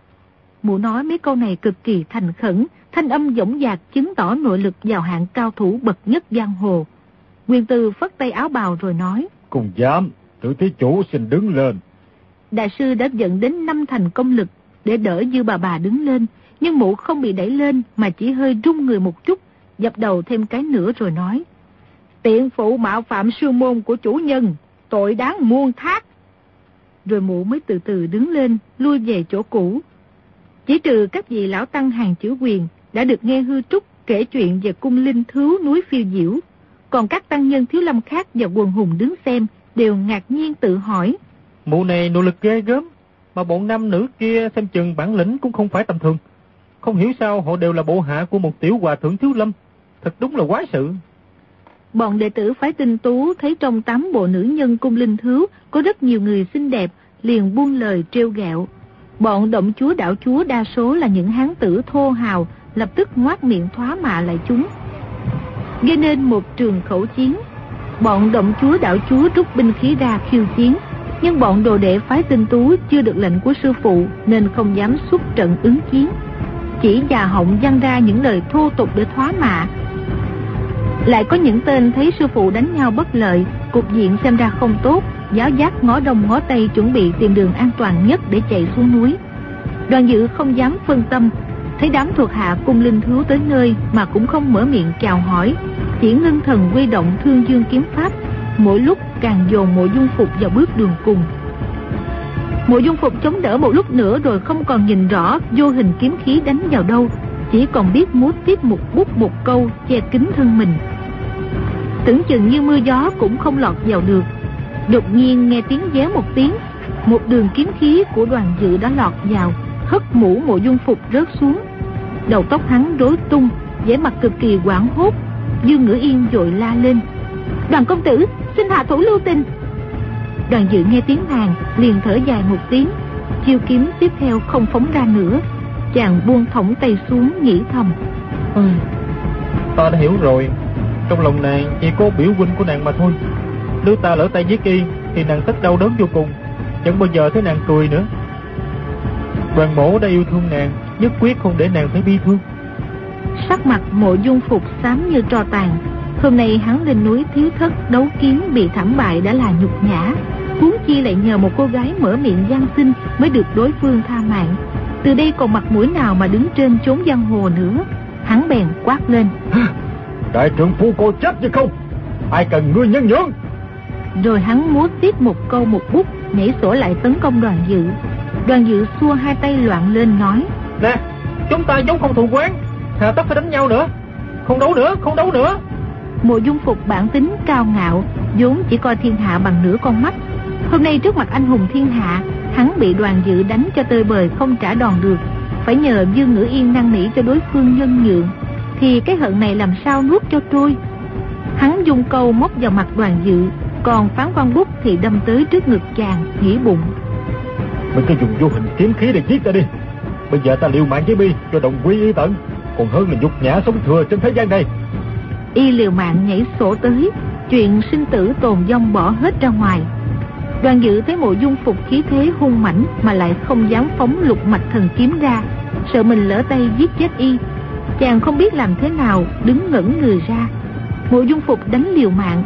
Mụ nói mấy câu này cực kỳ thành khẩn, thanh âm dõng dạc chứng tỏ nội lực vào hạng cao thủ bậc nhất giang hồ. Quyền Từ phất tay áo bào rồi nói: Cùng dám, Thử thí chủ xin đứng lên. Đại sư đã dẫn đến 5 thành công lực để đỡ Dư bà đứng lên, nhưng mụ không bị đẩy lên mà chỉ hơi rung người một chút, dập đầu thêm cái nữa rồi nói: Tiện phụ mạo phạm sư môn của chủ nhân, tội đáng muôn thác. Rồi mụ mới từ từ đứng lên, lui về chỗ cũ. Chỉ trừ các vị lão tăng hàng chữ quyền đã được nghe Hư Trúc kể chuyện về cung linh thứu núi Phiêu Diễu, còn các tăng nhân Thiếu Lâm khác và quần hùng đứng xem đều ngạc nhiên tự hỏi: Mụ này nội lực ghê gớm, mà bọn nam nữ kia xem chừng bản lĩnh cũng không phải tầm thường. Không hiểu sao họ đều là bộ hạ của một tiểu hòa thượng Thiếu Lâm, thật đúng là quái sự. Bọn đệ tử phái Tinh Tú thấy trong 8 bộ nữ nhân cung linh thứu có rất nhiều người xinh đẹp, liền buông lời trêu ghẹo. Bọn động chúa đảo chúa đa số là những hán tử thô hào, lập tức ngoác miệng thoá mạ lại chúng, gây nên một trường khẩu chiến. Bọn động chúa đảo chúa rút binh khí ra khiêu chiến, nhưng bọn đồ đệ phái Tinh Tú chưa được lệnh của sư phụ nên không dám xuất trận ứng chiến, chỉ già họng văng ra những lời thô tục để thoá mạ. Lại có những tên thấy sư phụ đánh nhau bất lợi, cục diện xem ra không tốt, giáo giác ngó đông ngó tây chuẩn bị tìm đường an toàn nhất để chạy xuống núi. Đoàn Dự không dám phân tâm, thấy đám thuộc hạ cung linh thứu tới nơi mà cũng không mở miệng chào hỏi, chỉ ngưng thần huy động Thương Dương kiếm pháp, mỗi lúc càng dồn Mộ Dung Phục vào bước đường cùng. Mộ Dung Phục chống đỡ một lúc nữa rồi không còn nhìn rõ vô hình kiếm khí đánh vào đâu, chỉ còn biết múa tiếp một bút một câu che kín thân mình. Tưởng chừng như mưa gió cũng không lọt vào được. Đột nhiên nghe tiếng réo một tiếng, một đường kiếm khí của Đoàn Dự đã lọt vào, hất mũ Mộ Dung Phục rớt xuống. Đầu tóc hắn rối tung, vẻ mặt cực kỳ hoảng hốt. Dương Ngữ Yên vội la lên: Đoàn công tử, xin hạ thủ lưu tình. Đoàn Dự nghe tiếng nàng liền thở dài một tiếng, chiêu kiếm tiếp theo không phóng ra nữa. Chàng buông thõng tay xuống nghĩ thầm: Ta đã hiểu rồi, trong lòng nàng chỉ có biểu huynh của nàng mà thôi. Nếu ta lỡ tay giết y thì nàng tất đau đớn vô cùng, chẳng bao giờ thấy nàng cười nữa. Đoàn mổ đã yêu thương nàng, nhất quyết không để nàng phải bi thương. Sắc mặt Mộ Dung Phục xám như tro tàn. Hôm nay hắn lên núi thiếu thất đấu kiếm bị thảm bại đã là nhục nhã, huống chi lại nhờ một cô gái mở miệng van xin mới được đối phương tha mạng. Từ đây còn mặt mũi nào mà đứng trên chốn giang hồ nữa. Hắn bèn quát lên: Đại trưởng phu cô chết chứ không? Ai cần ngươi nhân nhượng? Rồi hắn múa tiếp một câu một bút, nhảy sổ lại tấn công Đoàn Dự. Đoàn Dự xua hai tay loạn lên nói: Nè, chúng ta vốn không thù quán, hà tất phải đánh nhau nữa. Không đấu nữa, không đấu nữa. Mộ Dung Phục bản tính cao ngạo, vốn chỉ coi thiên hạ bằng nửa con mắt. Hôm nay trước mặt anh hùng thiên hạ, hắn bị Đoàn Dự đánh cho tơi bời không trả đòn được, phải nhờ Dương Ngữ Yên năn nỉ cho đối phương nhân nhượng, thì cái hận này làm sao nuốt cho trôi. Hắn dùng câu móc vào mặt Đoàn Dự, còn Phán Quan Bút thì đâm tới trước ngực chàng, nghĩ bụng: Mình cứ dùng vô hình kiếm khí để giết ta đi. Bây giờ ta liều mạng với bi cho đồng quy y tận, còn hơn là nhục nhã sống thừa trên thế gian này. Y liều mạng nhảy sổ tới, chuyện sinh tử tồn vong bỏ hết ra ngoài. Đoàn Dự thấy Mộ Dung Phục khí thế hung mãnh mà lại không dám phóng Lục Mạch Thần kiếm ra, sợ mình lỡ tay giết chết y. Chàng không biết làm thế nào, đứng ngẩn người ra. Mộ Dung Phục đánh liều mạng,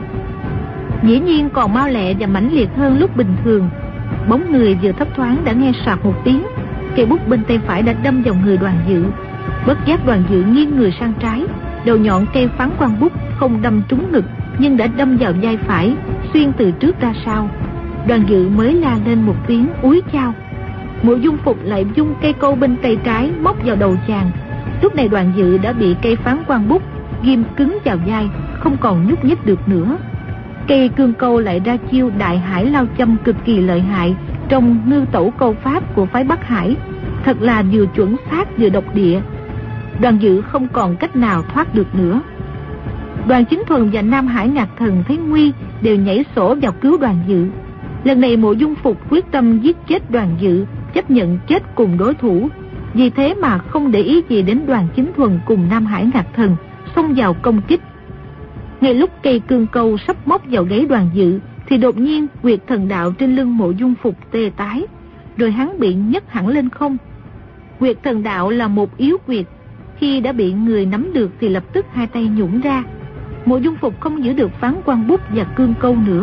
dĩ nhiên còn mau lẹ và mãnh liệt hơn lúc bình thường. Bóng người vừa thấp thoáng đã nghe soạt một tiếng, cây bút bên tay phải đã đâm vào người Đoàn Dự. Bất giác Đoàn Dự nghiêng người sang trái, đầu nhọn cây Phán Quan Bút không đâm trúng ngực nhưng đã đâm vào vai phải, xuyên từ trước ra sau. Đoàn Dự mới la lên một tiếng úi chao. Mộ Dung Phục lại dung cây câu bên tay trái móc vào đầu chàng. Lúc này Đoàn Dự đã bị cây Phán Quan Bút ghim cứng vào vai, không còn nhúc nhích được nữa. Cây cương câu lại ra chiêu Đại Hải Lao Châm cực kỳ lợi hại trong ngư tẩu câu pháp của phái Bắc Hải, thật là vừa chuẩn xác vừa độc địa. Đoàn Dự không còn cách nào thoát được nữa. Đoàn Chính Thuần và Nam Hải Ngạc Thần thấy nguy đều nhảy sổ vào cứu Đoàn Dự. Lần này Mộ Dung Phục quyết tâm giết chết Đoàn Dự, chấp nhận chết cùng đối thủ. Vì thế mà không để ý gì đến Đoàn Chính Thuần cùng Nam Hải Ngạc Thần xông vào công kích. Ngay lúc cây cương câu sắp móc vào gáy Đoàn Dự thì đột nhiên huyệt thần đạo trên lưng Mộ Dung Phục tê tái, rồi hắn bị nhấc hẳn lên không. Huyệt thần đạo là một yếu huyệt, khi đã bị người nắm được thì lập tức hai tay nhũn ra. Mộ Dung Phục không giữ được Phán Quan Bút và cương câu nữa,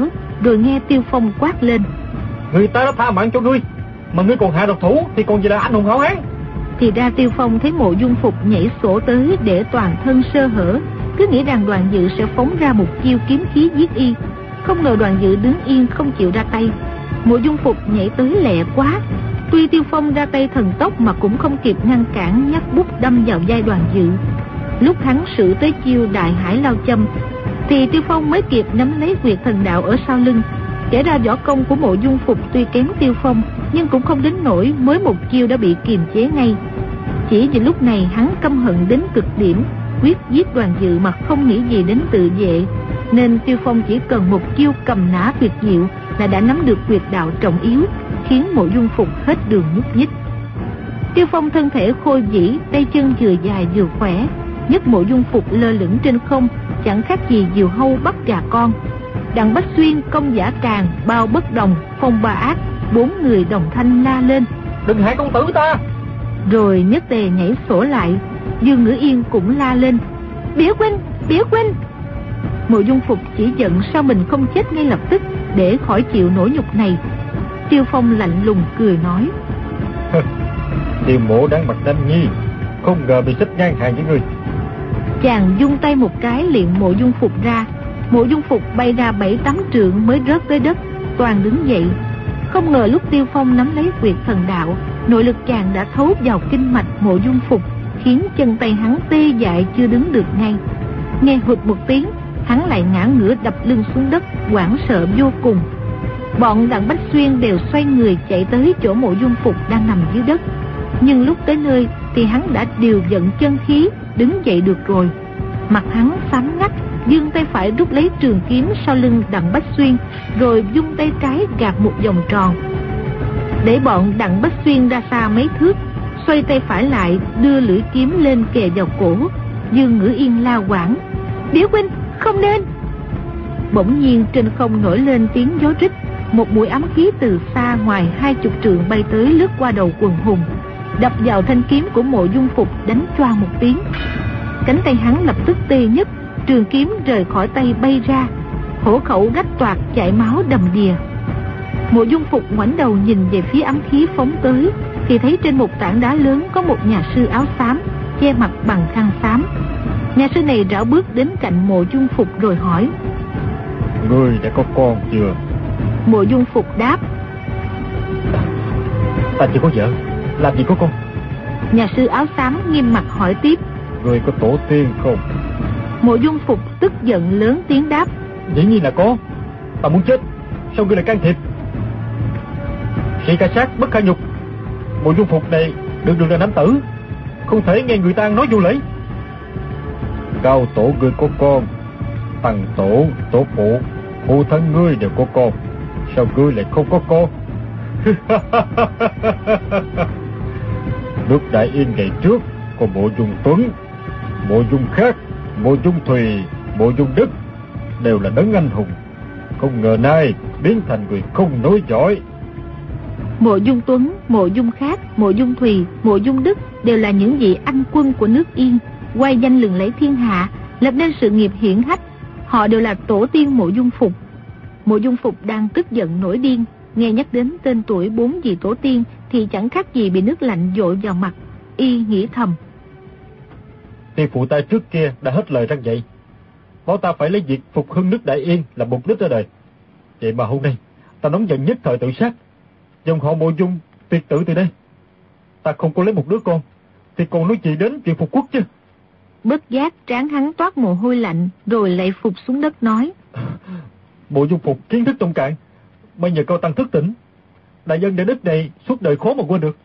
rồi nghe Tiêu Phong quát lên: Người ta đã tha mạng cho ngươi, mà ngươi còn hạ độc thủ thì còn gì là anh hùng hảo hán. Thì ra Tiêu Phong thấy Mộ Dung Phục nhảy sổ tới để toàn thân sơ hở, cứ nghĩ rằng Đoàn Dự sẽ phóng ra một chiêu kiếm khí giết y. Không ngờ Đoàn Dự đứng yên không chịu ra tay. Mộ Dung Phục nhảy tới lẹ quá, tuy Tiêu Phong ra tay thần tốc mà cũng không kịp ngăn cản, nhắc bút đâm vào vai Đoàn Dự. Lúc hắn sử tới chiêu Đại Hải Lao Châm thì Tiêu Phong mới kịp nắm lấy huyệt thần đạo ở sau lưng. Kể ra võ công của Mộ Dung Phục tuy kém Tiêu Phong, nhưng cũng không đến nỗi mới một chiêu đã bị kiềm chế ngay. Chỉ vì lúc này hắn căm hận đến cực điểm, quyết giết Đoàn Dự mà không nghĩ gì đến tự vệ, nên Tiêu Phong chỉ cần một chiêu cầm nã tuyệt diệu là đã nắm được huyệt đạo trọng yếu, khiến Mộ Dung Phục hết đường nhúc nhích. Tiêu Phong thân thể khôi vĩ, tay chân vừa dài vừa khỏe, nhấc Mộ Dung Phục lơ lửng trên không, chẳng khác gì diều hâu bắt gà con. Đặng Bách Xuyên, Công Giả Tràng, Bao Bất Đồng, Phong Ba Ác, 4 người đồng thanh la lên: Đừng hại công tử ta! Rồi nhất tề nhảy sổ lại. Dương Ngữ Yên cũng la lên: Biểu huynh, Biểu huynh! Mộ Dung Phục chỉ giận sao mình không chết ngay lập tức để khỏi chịu nỗi nhục này. Tiêu Phong lạnh lùng cười nói: Tiêu Mộ đáng mặt đanh nhi, không ngờ bị xích ngang hàng với ngươi. Chàng vung tay một cái liền Mộ Dung Phục ra. Mộ Dung Phục bay ra 7-8 trượng mới rớt tới đất, toàn đứng dậy. Không ngờ lúc Tiêu Phong nắm lấy huyệt thần đạo, nội lực chàng đã thấu vào kinh mạch Mộ Dung Phục, khiến chân tay hắn tê dại chưa đứng được ngay. Nghe hụt một tiếng, hắn lại ngã ngửa đập lưng xuống đất, hoảng sợ vô cùng. Bọn Đặng Bách Xuyên đều xoay người chạy tới chỗ Mộ Dung Phục đang nằm dưới đất. Nhưng lúc tới nơi thì hắn đã điều vận chân khí, đứng dậy được rồi. Mặt hắn xám ngắt, giương tay phải rút lấy trường kiếm sau lưng Đặng Bách Xuyên, rồi vung tay trái gạt một vòng tròn. Để bọn Đặng Bách Xuyên ra xa mấy thước, xoay tay phải lại đưa lưỡi kiếm lên kề vào cổ. Dương Ngữ Yên la quảng: Biểu huynh, không nên! Bỗng nhiên trên không nổi lên tiếng gió rít, một mũi ám khí từ xa ngoài 20 trượng bay tới, lướt qua đầu quần hùng, đập vào thanh kiếm của Mộ Dung Phục, đánh choang một tiếng. Cánh tay hắn lập tức tê nhức, trường kiếm rời khỏi tay bay ra, hổ khẩu rách toạc chảy máu đầm đìa. Mộ Dung Phục ngoảnh đầu nhìn về phía ám khí phóng tới, thì thấy trên một tảng đá lớn có một nhà sư áo xám, che mặt bằng khăn xám. Nhà sư này rảo bước đến cạnh Mộ Dung Phục rồi hỏi: Ngươi đã có con chưa? Mộ Dung Phục đáp: Ta chưa có vợ, làm gì có con? Nhà sư áo xám nghiêm mặt hỏi tiếp: Ngươi có tổ tiên không? Mộ Dung Phục tức giận lớn tiếng đáp: Dĩ nhiên là có. Ta muốn chết, sao ngươi lại can thiệp? Sĩ ca sát bất khả nhục. Mộ Dung Phục này được là nam tử, không thể nghe người ta nói vô lễ. Cao tổ ngươi có con, Tằng tổ, tổ phụ, phụ thân ngươi đều có con, sao ngươi lại không có con? Nước Đại Yên ngày trước có Mộ Dung Tuấn, Mộ Dung Khác, Mộ Dung Thùy, Mộ Dung Đức, đều là đấng anh hùng. Không ngờ nay biến thành người không nối dõi. Mộ Dung Tuấn, Mộ Dung Khác, Mộ Dung Thùy, Mộ Dung Đức đều là những vị anh quân của nước Yên, oai danh lừng lẫy thiên hạ, lập nên sự nghiệp hiển hách. Họ đều là tổ tiên Mộ Dung Phục. Mộ Dung Phục đang tức giận nổi điên, nghe nhắc đến tên tuổi 4 vị tổ tiên thì chẳng khác gì bị nước lạnh dội vào mặt. Y nghĩ thầm: Tiên phụ ta trước kia đã hết lời răng dạy, bảo ta phải lấy việc phục hưng nước Đại Yên là mục đích ra đời. Vậy mà hôm nay ta nóng giận nhất thời tự sát, dòng họ Mộ Dung tuyệt tự từ đây. Ta không có lấy một đứa con thì còn nói gì đến chuyện phục quốc chứ? Bất giác trán hắn toát mồ hôi lạnh, rồi lại phục xuống đất nói: Mộ Dung Phục kiến thức trong cạn, bây giờ cao tăng thức tỉnh, đại dân để đất này suốt đời khó mà quên được.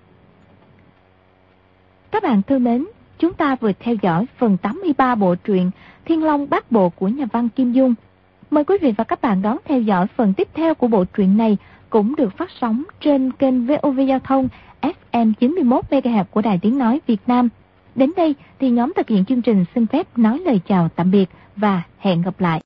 Các bạn thân mến, chúng ta vừa theo dõi phần 83 bộ truyện Thiên Long Bát Bộ của nhà văn Kim Dung. Mời quý vị và các bạn đón theo dõi phần tiếp theo của bộ truyện này, cũng được phát sóng trên kênh VOV Giao thông FM 91 MHz của Đài Tiếng nói Việt Nam. Đến đây thì nhóm thực hiện chương trình xin phép nói lời chào tạm biệt và hẹn gặp lại.